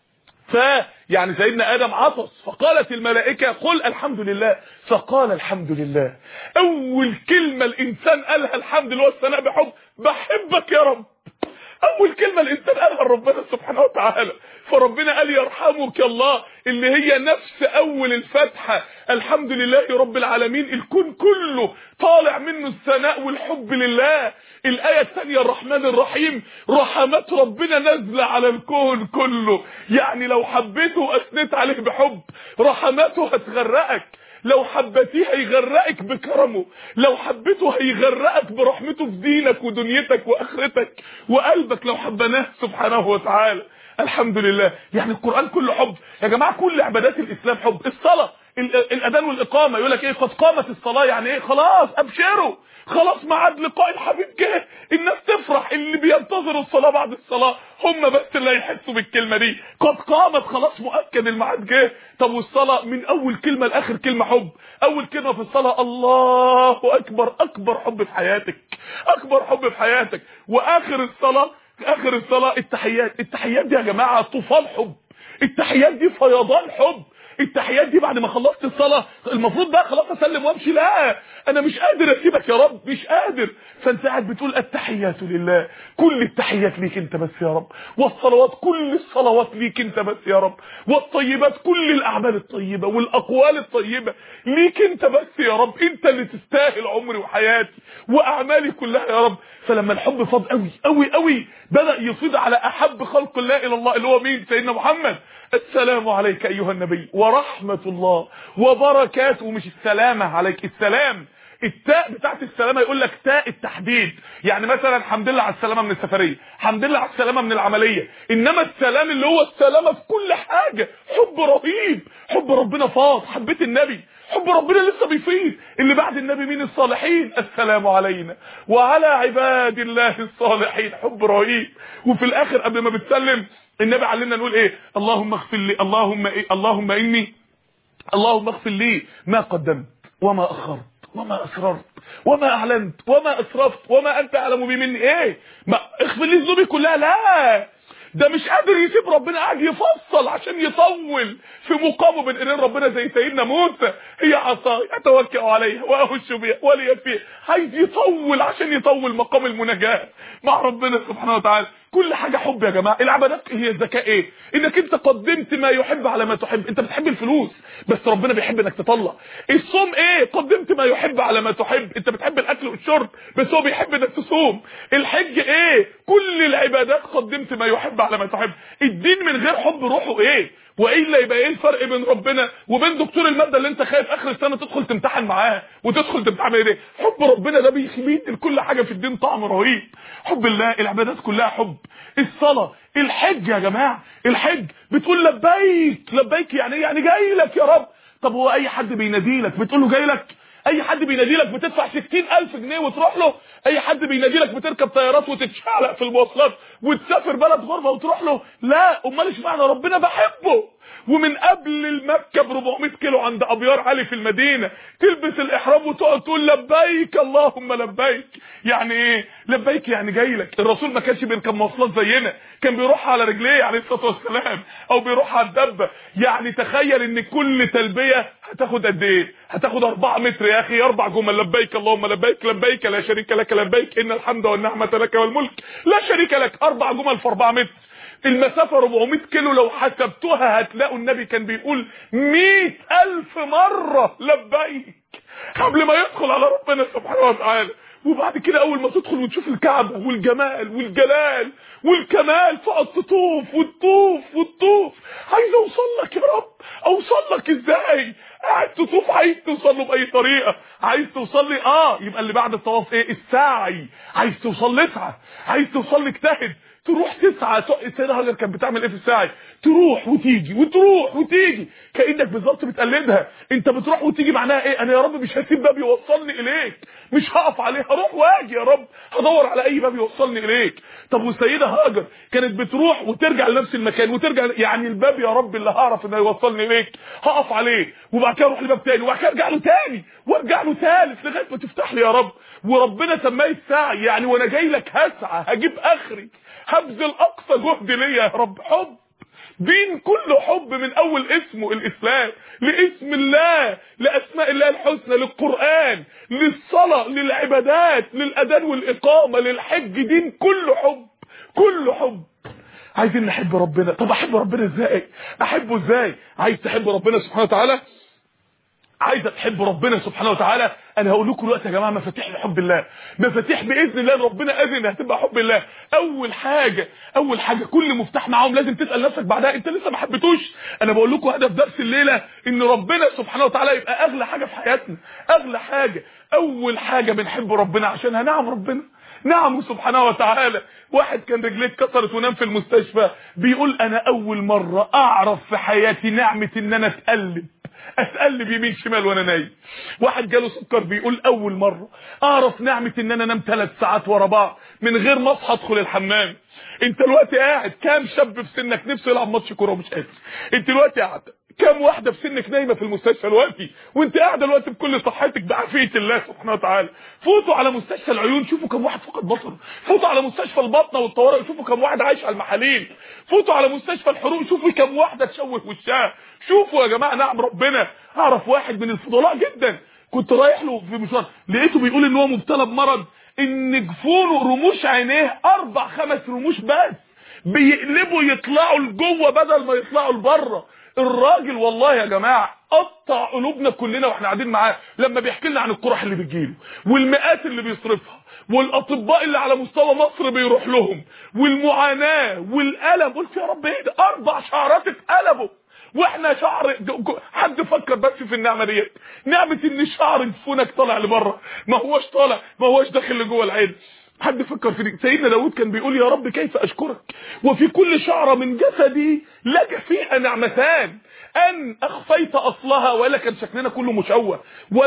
S1: يعني سيدنا ادم عطس، فقالت الملائكه قل الحمد لله، فقال الحمد لله. اول كلمه الانسان قالها الحمد لله والثناء بحب، بحبك يا رب. اول كلمه الانسان قالها لربنا سبحانه وتعالى. فربنا قال يرحمك الله، اللي هي نفس اول الفاتحه، الحمد لله رب العالمين. الكون كله طالع منه الثناء والحب لله. الايه الثانيه الرحمن الرحيم، رحمات ربنا نازله على الكون كله. يعني لو حبيته واثنيت عليه بحب، رحماته هتغرقك. لو حبيتيه هيغرقك بكرمه، لو حبيته هيغرقك برحمته في دينك ودنيتك واخرتك وقلبك لو حبناه سبحانه وتعالى. الحمد لله. يعني القرآن كله حب يا جماعه، كل عبادات الاسلام حب. الصلاه، الاذان والاقامه، يقول لك ايه؟ قد قامت الصلاه. يعني ايه؟ خلاص ابشروا، خلاص ميعاد لقاء الحبيب جه. الناس تفرح، اللي بينتظروا الصلاه بعد الصلاه هم بس اللي هيحسوا بالكلمه دي، قد قامت، خلاص مؤكد الميعاد جه. طب والصلاه من اول كلمه لاخر كلمه حب. اول كلمه في الصلاه الله اكبر، اكبر حب في حياتك، اكبر حب في حياتك. واخر الصلاه، اخر الصلاه التحيات. التحيات دي يا جماعه طوفان حب، التحيات دي فيضان حب. التحيات دي بعد ما خلصت الصلاه المفروض بقى خلاص اسلم وامشي، لا انا مش قادر اسيبك يا رب، مش قادر. فانت قاعد بتقول التحيات لله، كل التحيات ليك انت بس يا رب، والصلوات كل الصلوات ليك انت بس يا رب، والطيبات كل الاعمال الطيبه والاقوال الطيبه ليك انت بس يا رب. انت اللي تستاهل عمري وحياتي واعمالي كلها يا رب. فلما الحب فاض قوي قوي قوي، بدا يفيض على احب خلق الله الى الله، اللي هو مين؟ سيدنا محمد. السلام عليك ايها النبي ورحمه الله وبركاته. مش السلامه عليك، السلام. التاء بتاعت السلامه يقول لك تاء التحديد. يعني مثلا الحمد لله على السلامه من السفريه، الحمد لله على السلامه من العمليه. انما السلام اللي هو السلامه في كل حاجه، حب رهيب. حب ربنا فاض، حبيت النبي، حب ربنا لسه بيفيض. اللي بعد النبي مين؟ الصالحين. السلام علينا وعلى عباد الله الصالحين، حب رهيب. وفي الاخر قبل ما بتسلم النبي علمنا نقول ايه؟ اللهم اغفر لي، اللهم اني، اللهم اغفر لي ما قدمت وما اخرت وما اسررت وما اعلنت وما اسرفت وما انت اعلم بي مني. ايه؟ ما اغفر لي ذنوبي كلها؟ لا، ده مش قادر يسيب ربنا، قاعد يفصل عشان يطول في مقامه بين ايدين ربنا زي سيدنا موسى. هي عصاي اتوكل عليها واهش بها ولي فيها. عايز يطول عشان يطول مقام المناجاه مع ربنا سبحانه وتعالى. كل حاجه حب يا جماعه. العبادات هي الذكاء ايه؟ انك انت قدمت ما يحب على ما تحب. انت بتحب الفلوس بس ربنا بيحب انك تطلع. الصوم ايه؟ قدمت ما يحب على ما تحب. انت بتحب الاكل والشرب بس هو بيحب انك تصوم. الحج ايه؟ كل العبادات قدمت ما يحب على ما تحب. الدين من غير حب روحه ايه؟ والا يبقى ايه الفرق بين ربنا وبين دكتور الماده اللي انت خايف اخر السنه تدخل تمتحن معاه وتدخل تمتحن ايه؟ حب ربنا ده بيخليك لكل حاجه في الدين طعم رهيب. حب الله، العبادات كلها حب. الصلاه، الحج يا جماعه، الحج بتقول لبيك لبيك، يعني ايه؟ يعني جاي لك يا رب. طب هو اي حد بيناديلك بتقول له جاي لك؟ اي حد بيناديلك بتدفع 60,000 جنيه وتروح له؟ اي حد بيناديلك بتركب طيارات وتتشعلق في المواصلات وتسافر بلد غربه وتروح له؟ لا. امال اشمعنى ربنا بحبه ومن قبل المكه ب 400 كيلو عند ابيار علي في المدينه تلبس الاحرام وتقعد تقول لبيك اللهم لبيك. يعني ايه لبيك؟ يعني جاي لك. الرسول ما كانش بيركب مواصلات زينا، كان بيروح على رجليه عليه الصلاه والسلام او بيروح على الدبه. يعني تخيل ان كل تلبيه هتاخد قد ايه؟ هتاخد 4 متر يا اخي، 4 جمل. لبيك اللهم لبيك لبيك لا شريك لك لبيك ان الحمد والنعمه لك والملك لا شريك لك. 4 جمل في 4 متر، المسافه 400 كيلو. لو حسبتوها هتلاقوا النبي كان بيقول 100,000 مره لبيك قبل ما يدخل على ربنا سبحانه وتعالى. وبعد كده اول ما تدخل وتشوف الكعبه والجمال والجلال والكمال تقعد تطوف وتطوف وتطوف. عايز اوصل لك يا رب، اوصل لك ازاي؟ قاعد تطوف، عايز توصل له باي طريقه، عايز توصل لي. يبقى اللي بعد الطواف ايه؟ السعي. عايز توصل لي اسعى، عايز توصل لي اجتهد، تروح تسعى. السيده هاجر كانت بتعمل ايه في السعي؟ تروح وتيجي وتروح وتيجي كانك بالظبط بتقلدها. انت بتروح وتيجي معناها ايه؟ انا يا رب مش هسيب باب يوصلني اليك، مش هقف عليه، هروح واجي يا رب، هدور على اي باب يوصلني اليك. طب والسيده هاجر كانت بتروح وترجع لنفس المكان وترجع، يعني الباب يا رب اللي هعرف انه يوصلني اليك هقف عليه، وبعد كده اروح لباب تاني، وبعد كده ارجع له تاني وارجع له ثالث لغايه ما تفتح لي يا رب. وربنا سماه السعي، يعني وانا جاي لك هسعى، هجيب اخري، هبذل اقصى جهد ليا يا رب. حب، دين كله حب، من اول اسمه الاسلام لاسم الله، لاسماء الله الحسنى، للقران، للصلاه، للعبادات، للاذان والاقامه، للحج. دين كله حب، كله حب. عايزين نحب ربنا. طب احب ربنا ازاي؟ احبه ازاي؟ عايز تحب ربنا سبحانه وتعالى؟ عايزه تحب ربنا سبحانه وتعالى؟ انا هقول لكم دلوقتي يا جماعه مفاتيح لحب الله، مفاتيح باذن الله ربنا اذن هتبقى حب الله. اول حاجه كل مفتاح معاهم لازم تسال نفسك بعدها انت لسه ما حبيتوش. انا بقول لكم هدف درس الليله ان ربنا سبحانه وتعالى يبقى اغلى حاجه في حياتنا، اغلى حاجه. اول حاجه بنحب ربنا عشانها نعم ربنا، نعم سبحانه وتعالى. واحد كان رجليه اتكسرت ونام في المستشفى بيقول انا اول مره اعرف في حياتي نعمه ان انا اتقلب يمين شمال وانا نايم. واحد جاله سكر بيقول اول مره اعرف نعمه ان انا انام 3 ساعات ورا بعض من غير ما اصحى ادخل الحمام. انت دلوقتي قاعد كام شاب في سنك نفسه يلعب ماتش كوره ومش قادر؟ انت دلوقتي قاعد كام واحده في سنك نايمه في المستشفى دلوقتي وانت قاعد دلوقتي بكل صحتك بعافيه الله سبحانه وتعالى؟ فوتوا على مستشفى العيون شوفوا كام واحد فقد بصره، فوتوا على مستشفى البطنه والطوارئ شوفوا كام واحد عايش على المحاليل، فوتوا على مستشفى الحروق شوفوا كام واحده تشوه وشها. شوفوا يا جماعه نعم ربنا. اعرف واحد من الفضلاء جدا كنت رايح له في مشوار لقيته بيقول ان هو مبتلى بمرض ان جفونه رموش عينيه 4-5 رموش بس بيقلبوا يطلعوا لجوه بدل ما يطلعوا لبره. الراجل والله يا جماعه قطع قلوبنا كلنا واحنا قاعدين معاه لما بيحكي لنا عن القرح اللي بتجيله والمئات اللي بيصرفها والاطباء اللي على مستوى مصر بيروح لهم والمعاناه والالم. قلت يا رب ايه ده؟ 4 شعرات اتقلبوا واحنا شعر. حد فكر بس في النعمه ديت، نعمه ان شعر جفونك طالع لبره ما هوش طالع، ما هوش داخل لجوه العين. حد فكر في دي؟ سيدنا داود كان بيقول يا رب كيف اشكرك وفي كل شعره من جسدي لك فيها نعمتان ان اخفيت اصلها، والا كان شكلنا كله مشوه،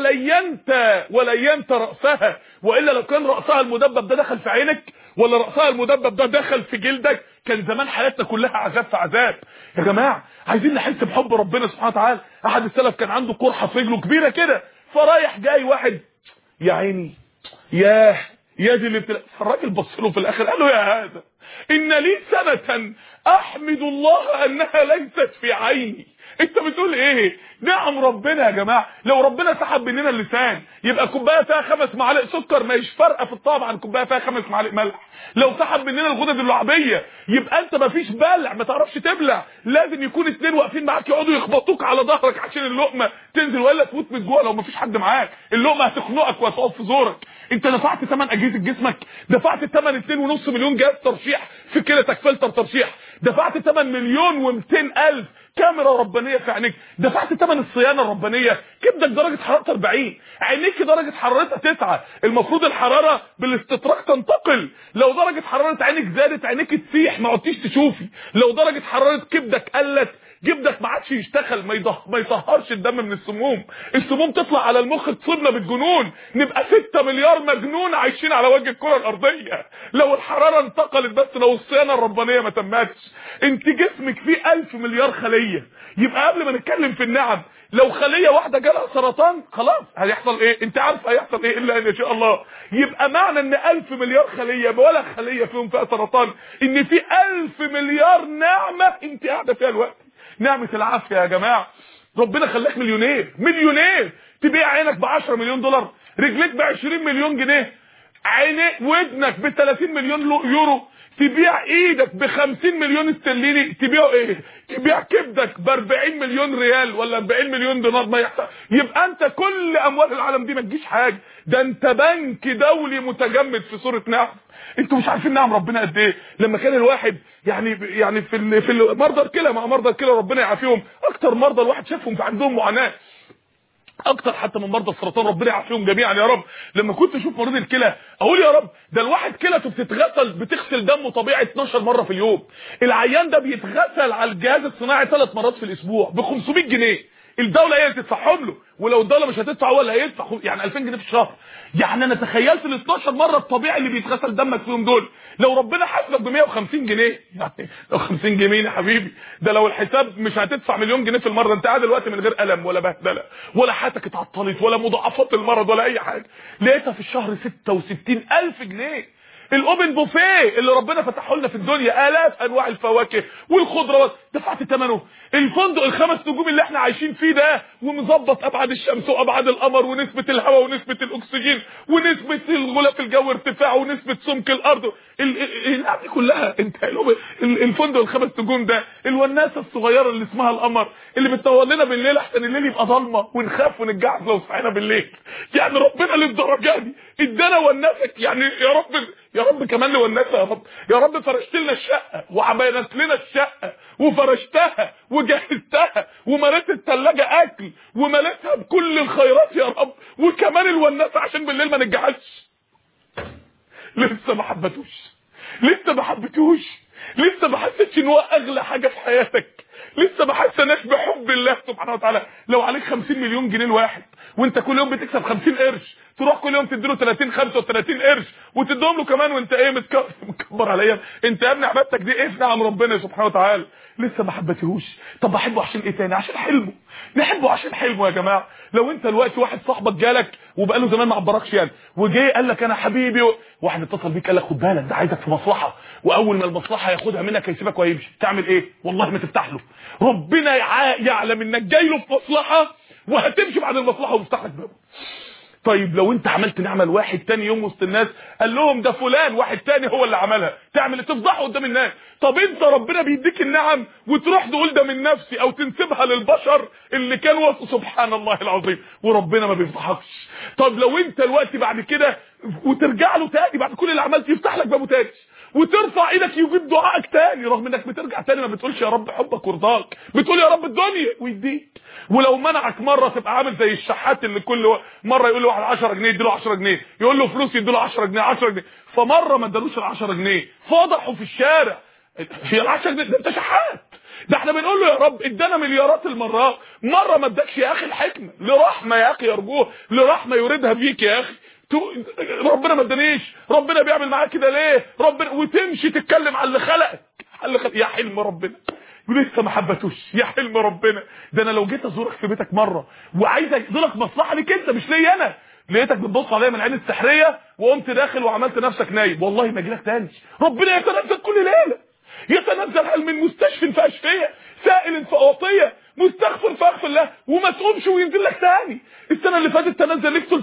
S1: ولينت راسها، والا لو كان راسها المدبب ده دخل في عينك ولا راسها المدبب ده دخل في جلدك كان زمان حياتنا كلها عذاب في عذاب. يا جماعه عايزين نحس بحب ربنا سبحانه وتعالى. احد السلف كان عنده قرحه في رجله كبيره كده، فرايح جاي واحد يا عيني يا دي اللي الراجل بص له في الاخر قال له يا هذا ان لي سنه احمد الله انها ليست في عيني. انت بتقول ايه؟ نعم ربنا يا جماعه. لو ربنا سحب مننا اللسان يبقى كوبايه فيها 5 معالق سكر ما هيش فارقه في الطعم عن كوبايه فيها 5 معالق ملح. لو سحب مننا الغدد اللعابيه يبقى انت ما فيش بلع، ما تعرفش تبلع، لازم يكون 2 واقفين معاك يقعدوا يخبطوك على ظهرك عشان اللقمه تنزل ولا تموت من الجوع. لو ما فيش حد معاك اللقمه هتخنقك وهتقف في زورك. انت دفعت ثمن اجهزه جسمك، دفعت ثمن 2.5 مليون جهاز ترشيح في كلتك فلتر ترشيح، دفعت ثمن 1,200,000 كاميرا ربانيه في عينيك، دفعت ثمن الصيانه الربانيه، كبدك درجه حرارتها 40، عينيك درجه حرارتها 9. المفروض الحراره بالاستطراق تنتقل. لو درجه حراره عينك زادت عينيك تسيح ما عدتيش تشوفي، لو درجه حراره كبدك قلت كبدك ما عادش يشتغل، ما يطهرش الدم من السموم تطلع على المخ تصيبنا بالجنون، نبقى 6 مليار مجنون عايشين على وجه الكره الارضيه لو الحراره انتقلت، بس لو الصيانه الربانيه ما تمتش. انت جسمك فيه 1000 مليار خليه، يبقى قبل ما نتكلم في النعم لو خليه واحده جالها سرطان خلاص هيحصل ايه؟ انت عارف هيحصل ايه الا ان شاء الله. يبقى معنى ان 1000 مليار خليه ولا خليه فيهم فيها سرطان، ان في 1000 مليار نعمه انت قاعده فيها الوقت. نعمه العافيه يا جماعه، ربنا خلاك مليونير تبيع عينك ب10 مليون دولار، رجليك ب20 مليون جنيه، عينيك ودنك ب30 مليون يورو، تبيع ايدك ب50 مليون استرليني، تبيع ايه؟ تبيع كبدك ب40 مليون ريال ولا 40 مليون دينار، ما يحصل. يبقى انت كل اموال العالم دي ما تجيش حاجه، ده انت بنك دولي متجمد في صوره نعم. انتوا مش عارفين نعم ربنا قد ايه. لما كان الواحد يعني في مرضى الكلى، مع مرضى الكلى ربنا يعافيهم، اكتر مرضى الواحد شافهم في عندهم معاناه اكتر حتى من مرضى السرطان، ربنا يعافيهم جميعا يا رب. لما كنت اشوف مريض الكلى اقول يا رب، ده الواحد كلته بتغسل دمه طبيعي 12 مره في اليوم، العيان ده بيتغسل على الجهاز الصناعي 3 مرات في الاسبوع ب 500 جنيه، الدوله هي اللي تدفعهم له، ولو الدوله مش هتدفع هو اللي هيدفع، يعني 2000 جنيه في الشهر. يعني انا تخيلت ال 12 مره الطبيعي اللي بيتغسل دمك فيهم دول، لو ربنا حاسبك ب 150 جنيه، يعني لو 50 جنيه يا حبيبي، ده لو الحساب مش هتدفع مليون جنيه في المره، انت قاعد دلوقتي من غير الم ولا بهدله ولا حياتك اتعطلت ولا مضاعفات المرض ولا اي حاجه، لقيتها في الشهر 66,000 جنيه. الاوبن بوفيه اللي ربنا فتحه لنا في الدنيا، الاف انواع الفواكه والخضروات دفعت ثمنه. الفندق ال5 نجوم اللي احنا عايشين فيه ده، ومظبط ابعاد الشمس وابعاد القمر ونسبه الهواء ونسبه الاكسجين ونسبه الغلاف الجوي ارتفاع ونسبه سمك الارض، دي كلها انت الفندق ال5 نجوم ده، الوناسه الصغيره اللي اسمها القمر اللي بتنور لنا بالليل احسن الليل يبقى ضلمه ونخاف ونتجعز لو صحينا بالليل. يعني ربنا للدرجه دي ادانا وناسك، يعني يا رب كمان لوناسه، يا رب فرشت لنا الشقه وعملت لنا الشقه وفرشتها وجهزتها ومليت الثلاجه اكل ومليتها بكل الخيرات يا رب، وكمان الوناسه عشان بالليل ما نتجعزش. لسه ما حبتوش، لسه ما حسيتش ان هو اغلى حاجه في حياتك، لسه ما حسناش بحب الله سبحانه وتعالى. لو عليك 50 مليون جنيه الواحد وانت كل يوم بتكسب 50 قرش، تروح كل يوم تديله 30 35 قرش وتديهم له كمان، وانت ايه متكبر عليا؟ انت يا ابني عبادتك دي ايه في نعم ربنا سبحانه وتعالى؟ لسه ما حبتهوش. طب بحبه عشان ايه تاني؟ عشان حلمه. نحبه عشان حلمه يا جماعه. لو انت دلوقتي واحد صاحبك جالك وبقاله زمان ما عبركش يعني، وجاي قال لك انا حبيبي، واحد اتصل بيك قال لك خد بالك ده عايزك في مصلحه، واول ما المصلحه ياخدها منك هيسيبك وهيمشي، تعمل ايه؟ والله ما تفتح له. ربنا يعلم انك جاي له في مصلحه وهتمشي بعد المصلحه ومفتح لك بابه. طيب لو انت عملت نعمه لواحد تاني يوم وسط الناس قال لهم ده فلان واحد تاني هو اللي عملها، تعمل ايه؟ تفضحه قدام الناس. طب انت ربنا بيديك النعم وتروح تقول ده من نفسي او تنسبها للبشر اللي كانوا سبحان الله العظيم، وربنا ما بيفضحكش. طب لو انت الوقت بعد كده وترجع له تاني بعد كل اللي عملته يفتح لك بابه تاني وترفع ايدك يجيب دعائك تاني، رغم انك بترجع تاني ما بتقولش يا رب حبك ورضاك، بتقول يا رب الدنيا ويديك. ولو منعك مره تبقى عامل زي الشحات اللي كل مره يقول له واحد 10 جنيه يديله 10 جنيه، يقول له فلوس يديله 10 جنيه 10 جنيه، فمره ما ادالوش ال10 جنيه فضحوا في الشارع. هي ال10 جنيه ده انت شحات، ده احنا بنقول له يا رب ادانا مليارات المرات، مره ما ادكش يا اخي الحكمه لرحمه يا اخي يرجوه، لرحمه يريدها بيك يا اخي. ربنا ما ادانيش، ربنا بيعمل معاك كده ليه؟ ربنا وتمشي تتكلم على اللي خلقك، يا حلم ربنا ولسه ما حبتوش. يا حلم ربنا، ده انا لو جيت ازورك في بيتك مره وعايز ازورك مصلحه ليك انت مش ليا انا، لقيتك بتبص عليا من العين السحريه وقمت داخل وعملت نفسك نايم، والله ما اجيلك تاني. ربنا يتنزل كل ليله، يتنزل هل من مستشفى في اشفيه، سائل في اعطيه، مستغفر فاغفر له، وما تقومش وينزل لك تاني. السنه اللي فاتت تنزل لك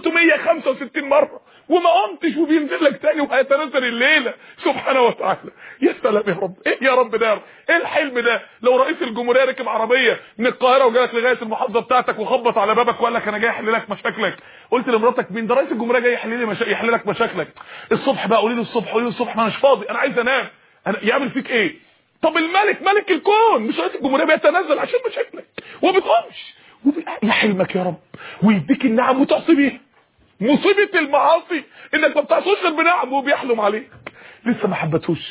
S1: 365 مره وما قمتش وبينزل لك تاني وهيتنزل الليله سبحانه وتعالى. يا سلام يا رب، ايه يا رب ده؟ ايه الحلم ده؟ لو رئيس الجمهوريه ركب عربيه من القاهره وجالك لغايه المحافظه بتاعتك وخبط على بابك وقال لك انا جاي احل لك مشاكلك، قلت لمراتك مين ده؟ رئيس الجمهوريه جاي يحل لك مشاكلك الصبح بقى، قولي له الصبح ما اناش فاضي انا عايز انام، يعمل فيك ايه؟ طب الملك ملك الكون مش رئيس الجمهوريه بيتنزل عشان مشاكلك وبتقومش يا حلمك يا رب ويديك النعم وتعصي بيها. مصيبه المعاصي انك ما بتعصوش غير بنعم وبيحلم عليك. لسه ما حبتوش،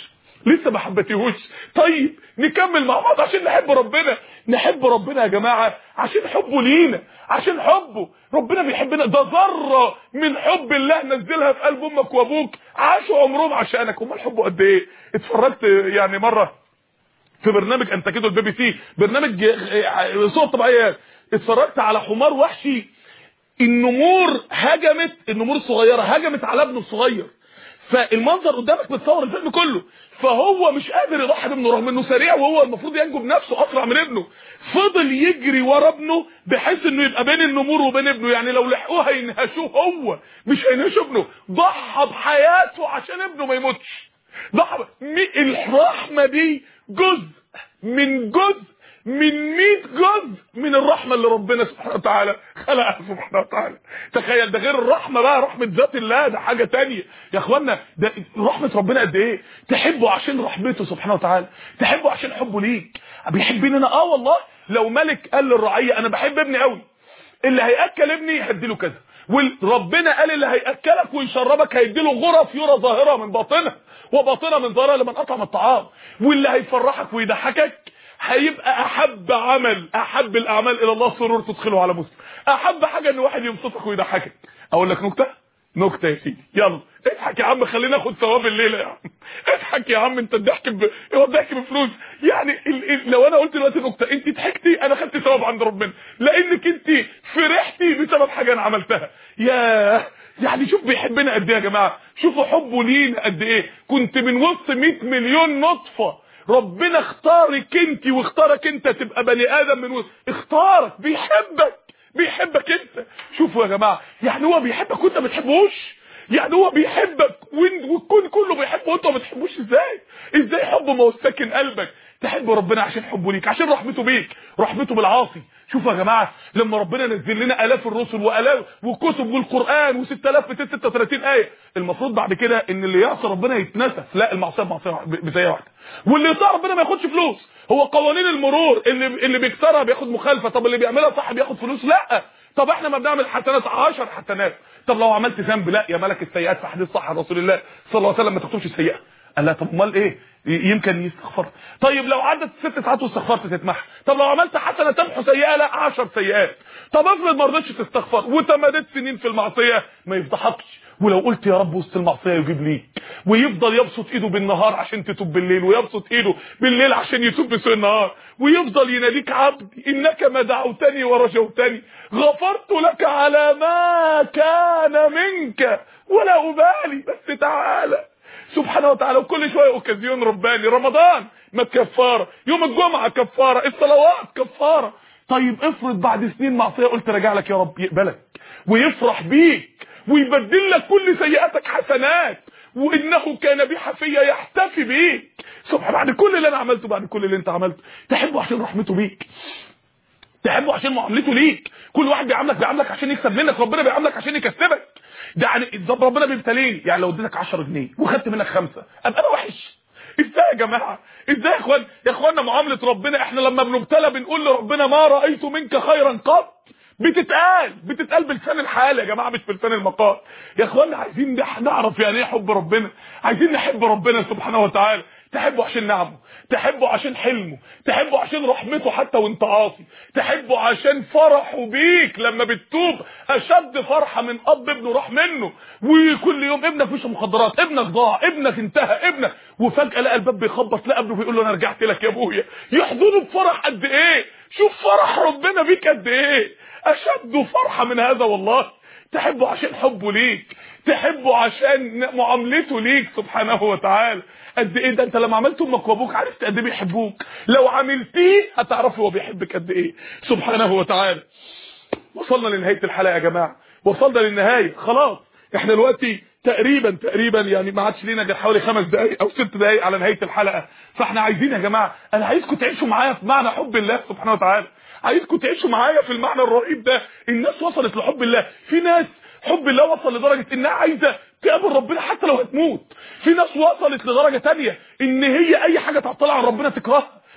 S1: لسه ما حبتيهوش. طيب نكمل مع بعض عشان نحب ربنا. نحب ربنا يا جماعه عشان حبه لينا، عشان حبه. ربنا بيحبنا، ده ذره من حب الله نزلها في قلب امك وابوك، عاشوا عمرهم عشانك. امال حبه قد ايه؟ اتفرجت يعني مره في برنامج انت كده البي بي سي، برنامج صور طبيعيه، اتفرجت على حمار وحشي، النمور هجمت، النمور الصغيره هجمت على ابنه الصغير، فالمنظر قدامك متصور الفيلم كله، فهو مش قادر يضحي بابنه رغم انه سريع وهو المفروض ينجو بنفسه اسرع من ابنه، فضل يجري ورا ابنه بحيث انه يبقى بين النمور وبين ابنه، يعني لو لحقوه هينهشوه هو مش هينهشوا ابنه، ضحى بحياته عشان ابنه ما يموتش. ضحى. الرحمه دي جزء من 100 جزء من الرحمه اللي ربنا سبحانه وتعالى خلقها سبحانه وتعالى. تخيل، ده غير الرحمه بقى، رحمه ذات الله ده حاجه تانية يا اخوانا. ده رحمه ربنا قد ايه؟ تحبه عشان رحمته سبحانه وتعالى، تحبه عشان حبه ليك. بيحبني انا والله. لو ملك قال للرعيه انا بحب ابني قوي، اللي هياكل ابني هديله كذا، وربنا قال اللي هياكلك ويشربك هيديله غرف يرى ظاهره من باطنها وباطنه من ظاهره لمن اطعم الطعام، واللي هيفرحك ويضحكك هيبقى احب الاعمال الى الله سرور تدخله على مسلم. احب حاجه ان واحد يبسطك ويضحكك. اقول لك نكته يا سيدي، يلا اضحك يا عم، خلينا ناخد ثواب الليله يا عم. اضحك يا عم، انت الضحك بفلوس يعني. لو انا قلت دلوقتي نكته انت ضحكتي انا خدت ثواب عند ربنا، لانك انت فرحتي بسبب حاجه انا عملتها. يعني شوف بيحبنا قد ايه يا جماعه، شوفوا حبه لينا قد ايه. كنت من وسط 100 مليون نطفه، ربنا اختارك انت واختارك انت تبقى بني ادم من وسط، اختارك، بيحبك انت. شوفوا يا جماعه، يعني هو بيحبك وانت ما بتحبوش، يعني هو بيحبك والكون كله بيحبه وانت ما بتحبوش. ازاي حب ما ساكن قلبك؟ تحب ربنا عشان حبه ليك، عشان رحمته بيك، رحمته بالعاصي. شوفوا يا جماعه، لما ربنا نزل لنا الاف الرسل والاف وكتب والقران و6236 ايه، المفروض بعد كده ان اللي يعصي ربنا يتنسف. لا، المعصيه بزاويه واحده، واللي يطيع ربنا ما ياخدش فلوس. هو قوانين المرور اللي بيكسرها بياخد مخالفه، طب اللي بيعملها صح بياخد فلوس؟ لا. طب احنا ما بنعمل حسنات 10 حسنات، طب لو عملت ذنب، لا يا ملك السيئات في حديث صح رسول الله صلى الله عليه وسلم ما تكتبش السيئه. قال لا، طب امال ايه؟ يمكن يستغفر. طيب لو عدت 6 ساعات واستغفرت تتمحى، طب لو عملت حسنه تمحو سيئه، لا 10 سيئات. طب افرض ما رضيتش تستغفر وتمدت سنين في المعصيه، ما يفضحكش. ولو قلت يا رب وسط المعصيه يجيب ليك، ويفضل يبسط ايده بالنهار عشان تتوب بالليل، ويبسط ايده بالليل عشان يتوب بسوء النهار، ويفضل يناديك عبدي انك ما دعوتني ورجوتني غفرت لك على ما كان منك ولا ابالي. بس تعالى سبحانه وتعالى. وكل شويه اوكازيون رباني، رمضان ما كفاره، يوم الجمعه كفاره، الصلوات كفاره. طيب افرض بعد سنين معصيه قلت راجع لك يا رب، يقبلك ويفرح بيك ويبدل لك كل سيئاتك حسنات، وانه كان بي حفيا، يحتفي بيك سبحان. بعد كل اللي انا عملته، بعد كل اللي انت عملته، تحبه عشان رحمته بيك، تحبه عشان معاملته ليك. كل واحد بيعاملك عشان يكسب منك، ربنا بيعاملك عشان يكسبك. ده يعني ربنا بيبتليني، يعني لو اديتك 10 جنيه وخدت منك 5 ابقى انا وحش؟ ازاي يا جماعه؟ ازاي يا اخوانا معامله ربنا؟ احنا لما بنبتلى بنقول لربنا ما رايت منك خيرا قط. بتتقال بلسان الحال يا جماعه، مش بلسان المقال. يا اخوانا عايزين نعرف يعني ايه حب ربنا، عايزين نحب ربنا سبحانه وتعالى. تحبه عشان نعمه، تحبه عشان حلمه، تحبه عشان رحمته حتى وانت عاصي، تحبه عشان فرحه بيك لما بتتوب، اشد فرحه من اب ابنه راح منه، وكل يوم ابنك مش مخدرات، ابنك ضاع، ابنك انتهى، ابنك، وفجاه لقى الباب بيخبط، لقى ابنه بيقول له انا رجعت لك يا ابويا، يحضنه بفرح قد ايه. شوف فرح ربنا بيك قد ايه، اشد فرحه من هذا والله. تحبه عشان حبه ليك، تحبه عشان معاملته ليك سبحانه وتعالى. قد ايه ده انت لما عملت امك وابوك عرفت قد ايه بيحبوك، لو عملتيه هتعرفي هو بيحبك قد ايه سبحانه وتعالى. وصلنا لنهايه الحلقه يا جماعه، وصلنا للنهايه خلاص. احنا دلوقتي تقريبا يعني ما عادش لينا غير حوالي 5 دقائق او 6 دقائق على نهايه الحلقه. فاحنا عايزين يا جماعه، انا عايزكم تعيشوا معايا في معنى حب الله سبحانه وتعالى، عايزكم تعيشوا معايا في المعنى الرهيب ده. الناس وصلت لحب الله، في ناس حب الله وصل لدرجه انها عايزه تقابل ربنا حتى لو هتموت، في ناس وصلت لدرجه تانية ان هي اي حاجه تعطلها عن ربنا تكرهها،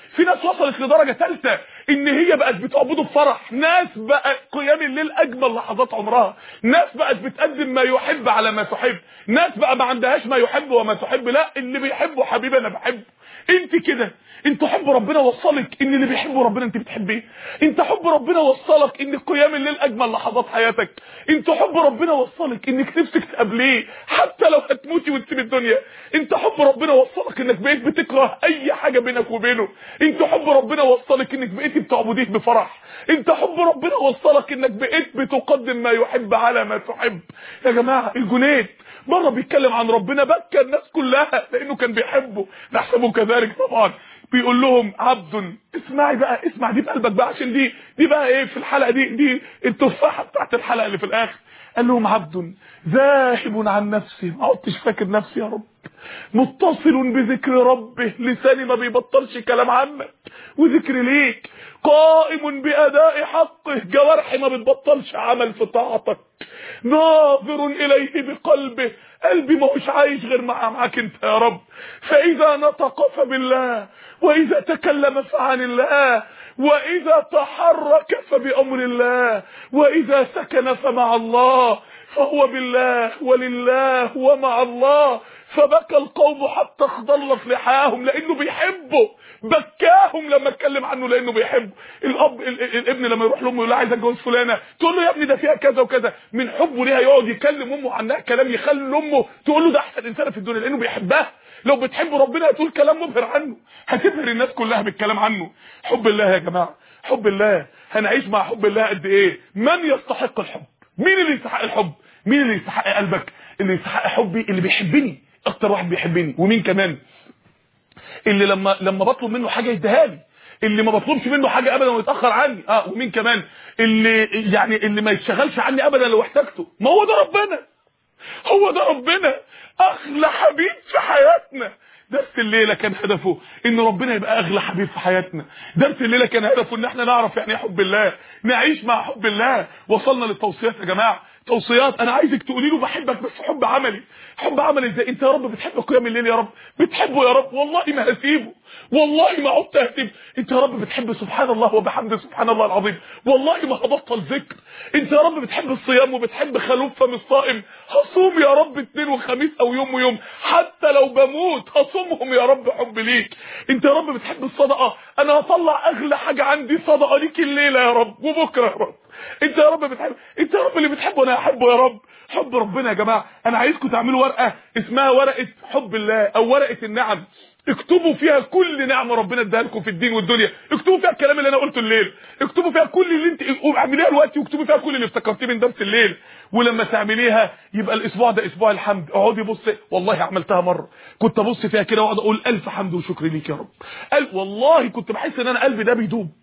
S1: في ناس وصلت لدرجه ثالثه ان هي بقت بتعبده بفرح، ناس بقى قيام الليل اجمل لحظات عمرها، ناس بقت بتقدم ما يحب على ما تحب، ناس بقى ما عندهاش ما يحب وما تحب، لا اللي بيحبه حبيبي انا بحبه. انت كده، انت حب ربنا وصلك ان اللي بيحبه ربنا انت بتحبيه، انت حب ربنا وصلك ان قيام الليل اجمل لحظات حياتك، انت حب ربنا وصلك انك نفسك تقابليه حتى لو هتموتي وتسيب الدنيا، انت حب ربنا وصلك انك بقيت بتكره اي حاجه بينك وبينه، انت حب ربنا وصلك انك بقيت بتعبديه بفرح، انت حب ربنا وصلك انك بقيت بتقدم ما يحب على ما تحب. يا جماعه الجنيد مره بيتكلم عن ربنا بكى الناس كلها لانه كان بيحبه، نحسبه كذلك طبعا. بيقول لهم عبد، اسمعي بقى، اسمع دي بقلبك بقى، عشان دي بقى ايه في الحلقه دي التفاحه بتاعت الحلقه اللي في الاخر. قال لهم عبد ذاهب عن نفسه، ما عدتش فاكر نفسي يا رب، متصل بذكر ربه، لساني ما بيبطلش كلام عنك وذكر ليك، قائم بأداء حقه، جوارحي ما بتبطلش عمل في طاعتك، ناظر إليه بقلبه، قلبي ما هوش عايش غير معاك انت يا رب، فإذا نطق فبالله، وإذا تكلم فعن الله، وإذا تحرك فبأمر الله، وإذا سكن فمع الله، فهو بالله ولله ومع الله. فبكى القوم حتى اخضلت لحاهم لانه بيحبه، بكاهم لما اتكلم عنه لانه بيحبه. الابن لما يروح لامه يقول لها عايز اتجوز فلانه، تقول له يا ابني ده فيها كذا وكذا، من حبه ليها يقعد يكلم امه عنها كلام يخلي امه تقول له ده احسن انسان في الدنيا لانه بيحبها. لو بتحب ربنا هتقول كلام مبهر عنه، هتبهر الناس كلها بالكلام عنه. حب الله يا جماعه، حب الله، هنعيش مع حب الله قد ايه؟ من يستحق الحب؟ مين اللي يستحق الحب؟ مين اللي يستحق قلبك؟ اللي يستحق حبي اللي بيحبني اكتر واحد بيحبني. ومين كمان؟ اللي لما بطلب منه حاجه يديها لي، اللي ما بطلبش منه حاجه ابدا ويتاخر عني. ومين كمان؟ اللي ما يتشغلش عني ابدا لو احتاجته. ما هو ده ربنا، هو ده ربنا، اغلى حبيب في حياتنا. درس الليله كان هدفه ان ربنا يبقى اغلى حبيب في حياتنا، درس الليله كان هدفه ان احنا نعرف يعني ايه حب الله، نعيش مع حب الله. وصلنا للتوصيات يا جماعه، توصيات. انا عايزك تقولي له بحبك بس حب عملي. حب عملي ازاي؟ انت يا رب بتحب قيام الليل يا رب، بتحبه يا رب، والله ما هسيبه، والله ما عدت هسيبه. انت يا رب بتحب سبحان الله وبحمده سبحان الله العظيم، والله ما هبطل ذكر. انت يا رب بتحب الصيام وبتحب خلوف فم الصائم، هصوم يا رب اثنين وخميس او يوم ويوم، حتى لو بموت هصومهم يا رب حب ليك. انت يا رب بتحب الصدقه، انا هطلع اغلى حاجه عندي صدقه ليك الليله يا رب وبكره يا رب. انت يا رب بتحب، انت يا رب اللي بتحبه انا هحبه يا رب. حب ربنا يا جماعه. انا عايزكم تعملوا ورقه اسمها ورقه حب الله او ورقه النعم، اكتبوا فيها كل نعمه ربنا اداها لكم في الدين والدنيا، اكتبوا فيها الكلام اللي انا قلته الليل، اكتبوا فيها كل اللي انت اعمليها دلوقتي، واكتبوا فيها كل اللي افتكرتيه من درس الليل. ولما تعمليها يبقى الاسبوع ده اسبوع الحمد. اقعدي بصي، والله عملتها مره كنت ابص فيها كده واقعد اقول الف حمد وشكر ليك يا رب. والله كنت بحس ان انا قلبي ده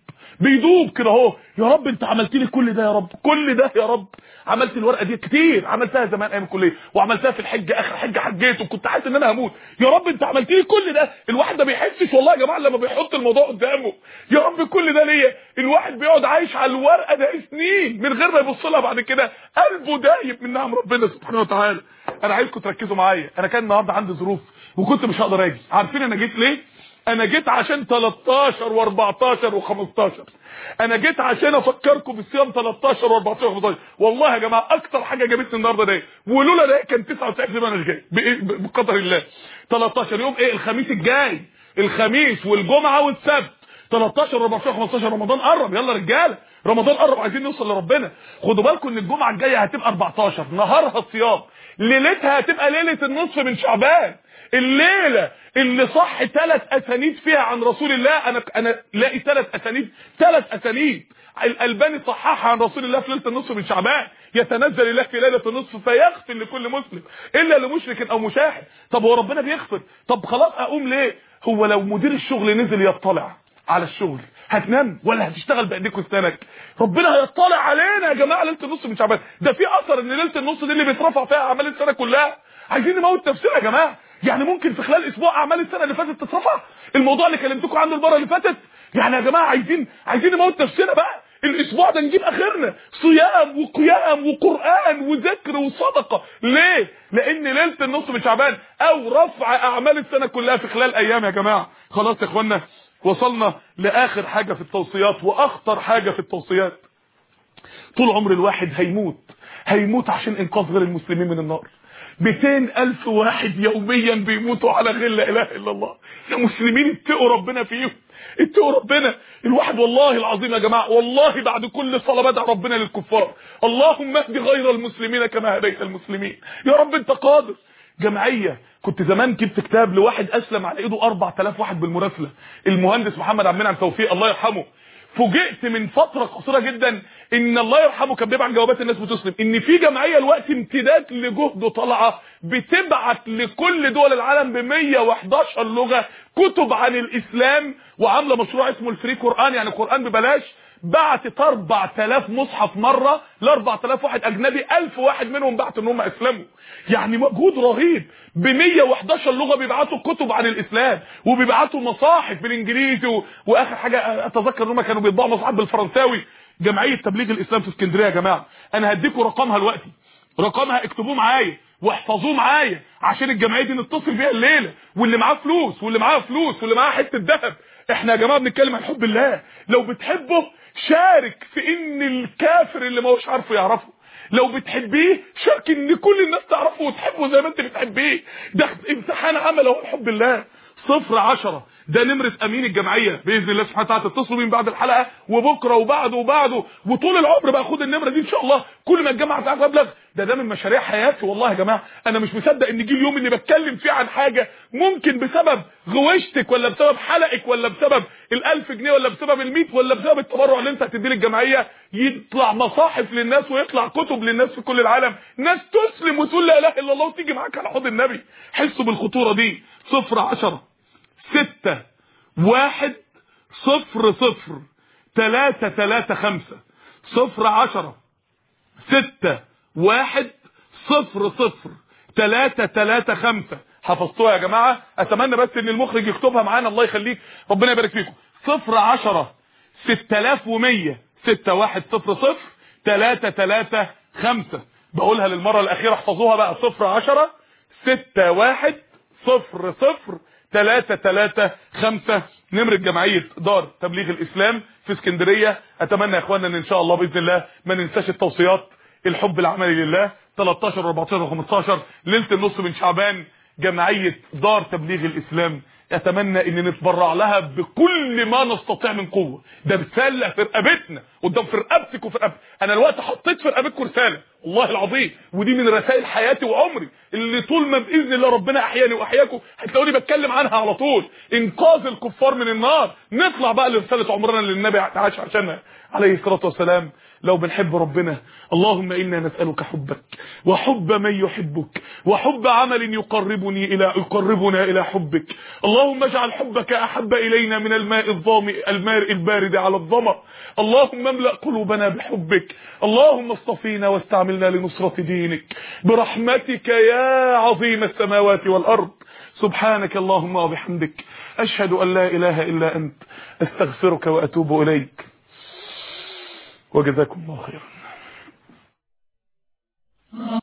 S1: بيدوب كده اهو. يا رب انت عملت لي كل ده يا رب، كل ده يا رب. عملت الورقه دي كتير، عملتها زمان ايام الكليه، وعملتها في الحج اخر حجه حجيت وكنت حاسس ان انا هموت. يا رب انت عملت لي كل ده. الواحد ما بيحسش والله يا جماعه لما بيحط الموضوع قدامه، يا رب كل ده ليا. الواحد بيقعد عايش على الورقه ده سنين من غير ما يبص لها بعد كده، قلبه دايب من نعم ربنا سبحانه وتعالى. انا عايزكم تركزوا معايا. انا كان النهارده عندي ظروف وكنت مش هقدر اجي. عارفين انا جيت ليه؟ انا جيت عشان 13 و14 و15. انا جيت عشان افكركم بالصيام 13 و14 و15. والله يا جماعه اكتر حاجه جابتني النهارده ده، ولولا ده كان 99 انا مش جاي بقدر الله. 13 يوم ايه؟ الخميس الجاي، الخميس والجمعه والسبت. 13 و14 و15 رمضان قرب، يلا رجاله رمضان قرب، عايزين نوصل لربنا. خدوا بالكم ان الجمعه الجايه هتبقى 14 نهارها صيام، ليلتها هتبقى ليله النصف من شعبان. الليله اللي صح 3 اسانيد فيها عن رسول الله، انا لاقي 3 اسانيد الالباني صححها عن رسول الله في ليله النصف من شعبان. يتنزل الله في ليله النصف فيغفر لكل مسلم الا لمشرك او مشاحن. طب هو ربنا بيغفر، طب خلاص اقوم ليه؟ هو لو مدير الشغل نزل يطلع على الشغل هتنام ولا هتشتغل بايديك واسنانك؟ ربنا هيطلع علينا يا جماعه ليله النص من شعبان. ده في اثر ان ليله النص دي اللي بيترفع فيها اعمال السنه كلها. عايزين نموت نفسنا يا جماعه. يعني ممكن في خلال اسبوع اعمال السنه اللي فاتت تترفع، الموضوع اللي كلمتكم عنه المره اللي فاتت. يعني يا جماعه عايزين نموت نفسنا بقى الاسبوع ده، نجيب اخرنا صيام وقيام وقران وذكر وصدقه. ليه؟ لان ليله النص من شعبان او رفع اعمال السنه كلها في خلال ايام يا جماعه. خلاص يا اخوانا، وصلنا لاخر حاجة في التوصيات واخطر حاجة في التوصيات. طول عمر الواحد هيموت عشان انقاذ غير المسلمين من النار. 200,000 واحد يوميا بيموتوا على غير لا اله الا الله. يا مسلمين اتقوا ربنا فيهم، اتقوا ربنا. الواحد والله العظيم يا جماعه، والله بعد كل صلاه بدعي ربنا للكفار، اللهم اهد غير المسلمين كما هديت المسلمين. يا رب انت قادر. جمعيه كنت زمان جبت كتاب لواحد اسلم على ايده 4000 واحد بالمراسله، المهندس محمد عبد المنعم توفيق الله يرحمه. فوجئت من فتره قصيره جدا ان الله يرحمه كان بيبعت جوابات الناس بتسلم، ان في جمعيه الوقت امتداد لجهده طالعه بتبعت لكل دول العالم ب 111 لغه كتب عن الاسلام، وعامله مشروع اسمه الفري قران، يعني قران ببلاش. بعتت 4000 مصحف مره ل 4000 واحد اجنبي، 1000 واحد منهم بعتوا ان هم اسلموا. يعني مجهود رهيب. ب 111 لغه بيبعتوا كتب عن الاسلام، وبيبعتوا مصاحف بالانجليزي، واخر حاجه اتذكر ان هم كانوا بيطبعوا مصاحف بالفرنساوي. جمعيه تبليغ الاسلام في اسكندريه يا جماعه، انا هديكم رقمها دلوقتي، رقمها اكتبوه معايا واحفظوه معايا عشان الجمعيه دي نتصل بيها الليله، واللي معاه فلوس واللي معاه فلوس واللي معاه حته ذهب. احنا يا جماعه بنتكلم عن حب الله. لو بتحبه شارك في ان الكافر اللي ما هوش عارفه يعرفه. لو بتحبيه شارك ان كل الناس تعرفه وتحبه زي ما انت بتحبيه. ده امتحان عمل اهو حب الله. 010 ده نمره امين الجمعيه باذن الله سبحانه وتعالى. تتصلوا بيه بعد الحلقه وبكره وبعده وطول العمر بقى. خد النمره دي ان شاء الله، كل ما الجامعه تعرف ابلغ. ده من مشاريع حياتي والله يا جماعه. انا مش مصدق ان جه اليوم اللي بتكلم فيه عن حاجه ممكن بسبب غوشتك ولا بسبب حلقك ولا بسبب ال1000 جنيه ولا بسبب ال100 ولا بسبب التبرع اللي انت هتديه للجمعيه يطلع مصاحف للناس ويطلع كتب للناس في كل العالم، ناس تسلم وتقول لا اله الا الله وتيجي معاك على حوض النبي. حسوا بالخطوره دي. 010 6 1 0 0 3 3 5 010 6 1 0 0 3 3 5. حفظتوها يا جماعه؟ اتمنى بس ان المخرج يكتبها معانا الله يخليك، ربنا يبارك فيكم. 010 6100 6 1 0 0 3 3 5. بقولها للمره الاخيره احفظوها بقى. 010 6 1 0 0 3 3 5 نمرة جمعية دار تبليغ الاسلام في اسكندرية. اتمنى يا اخوانا ان ان شاء الله باذن الله ما ننساش التوصيات. الحب العملي لله 13 و14 و15 ليله النص من شعبان، جمعية دار تبليغ الاسلام. اتمنى ان نتبرع لها بكل ما نستطيع من قوه. ده رساله في رقبتنا قدام، في رقبتك وفي رقبتي. انا الوقت حطيت في رقبتكم رساله والله العظيم، ودي من رسائل حياتي وعمري اللي طول ما باذن الله ربنا احياني واحياكم هتلاقوني بتكلم عنها على طول. انقاذ الكفار من النار. نطلع بقى لرساله عمرنا اللي النبي عاش عشانها عليه الصلاه والسلام. لو بنحب ربنا اللهم انا نسالك حبك وحب من يحبك وحب عمل يقربنا الى حبك. اللهم اجعل حبك احب الينا من الماء الظامئ الماء البارد على الظما. اللهم املأ قلوبنا بحبك. اللهم اصطفينا واستعملنا لنصرة دينك برحمتك يا عظيم السماوات والارض. سبحانك اللهم وبحمدك اشهد ان لا اله الا انت استغفرك واتوب اليك. وجزاكم الله خيرا.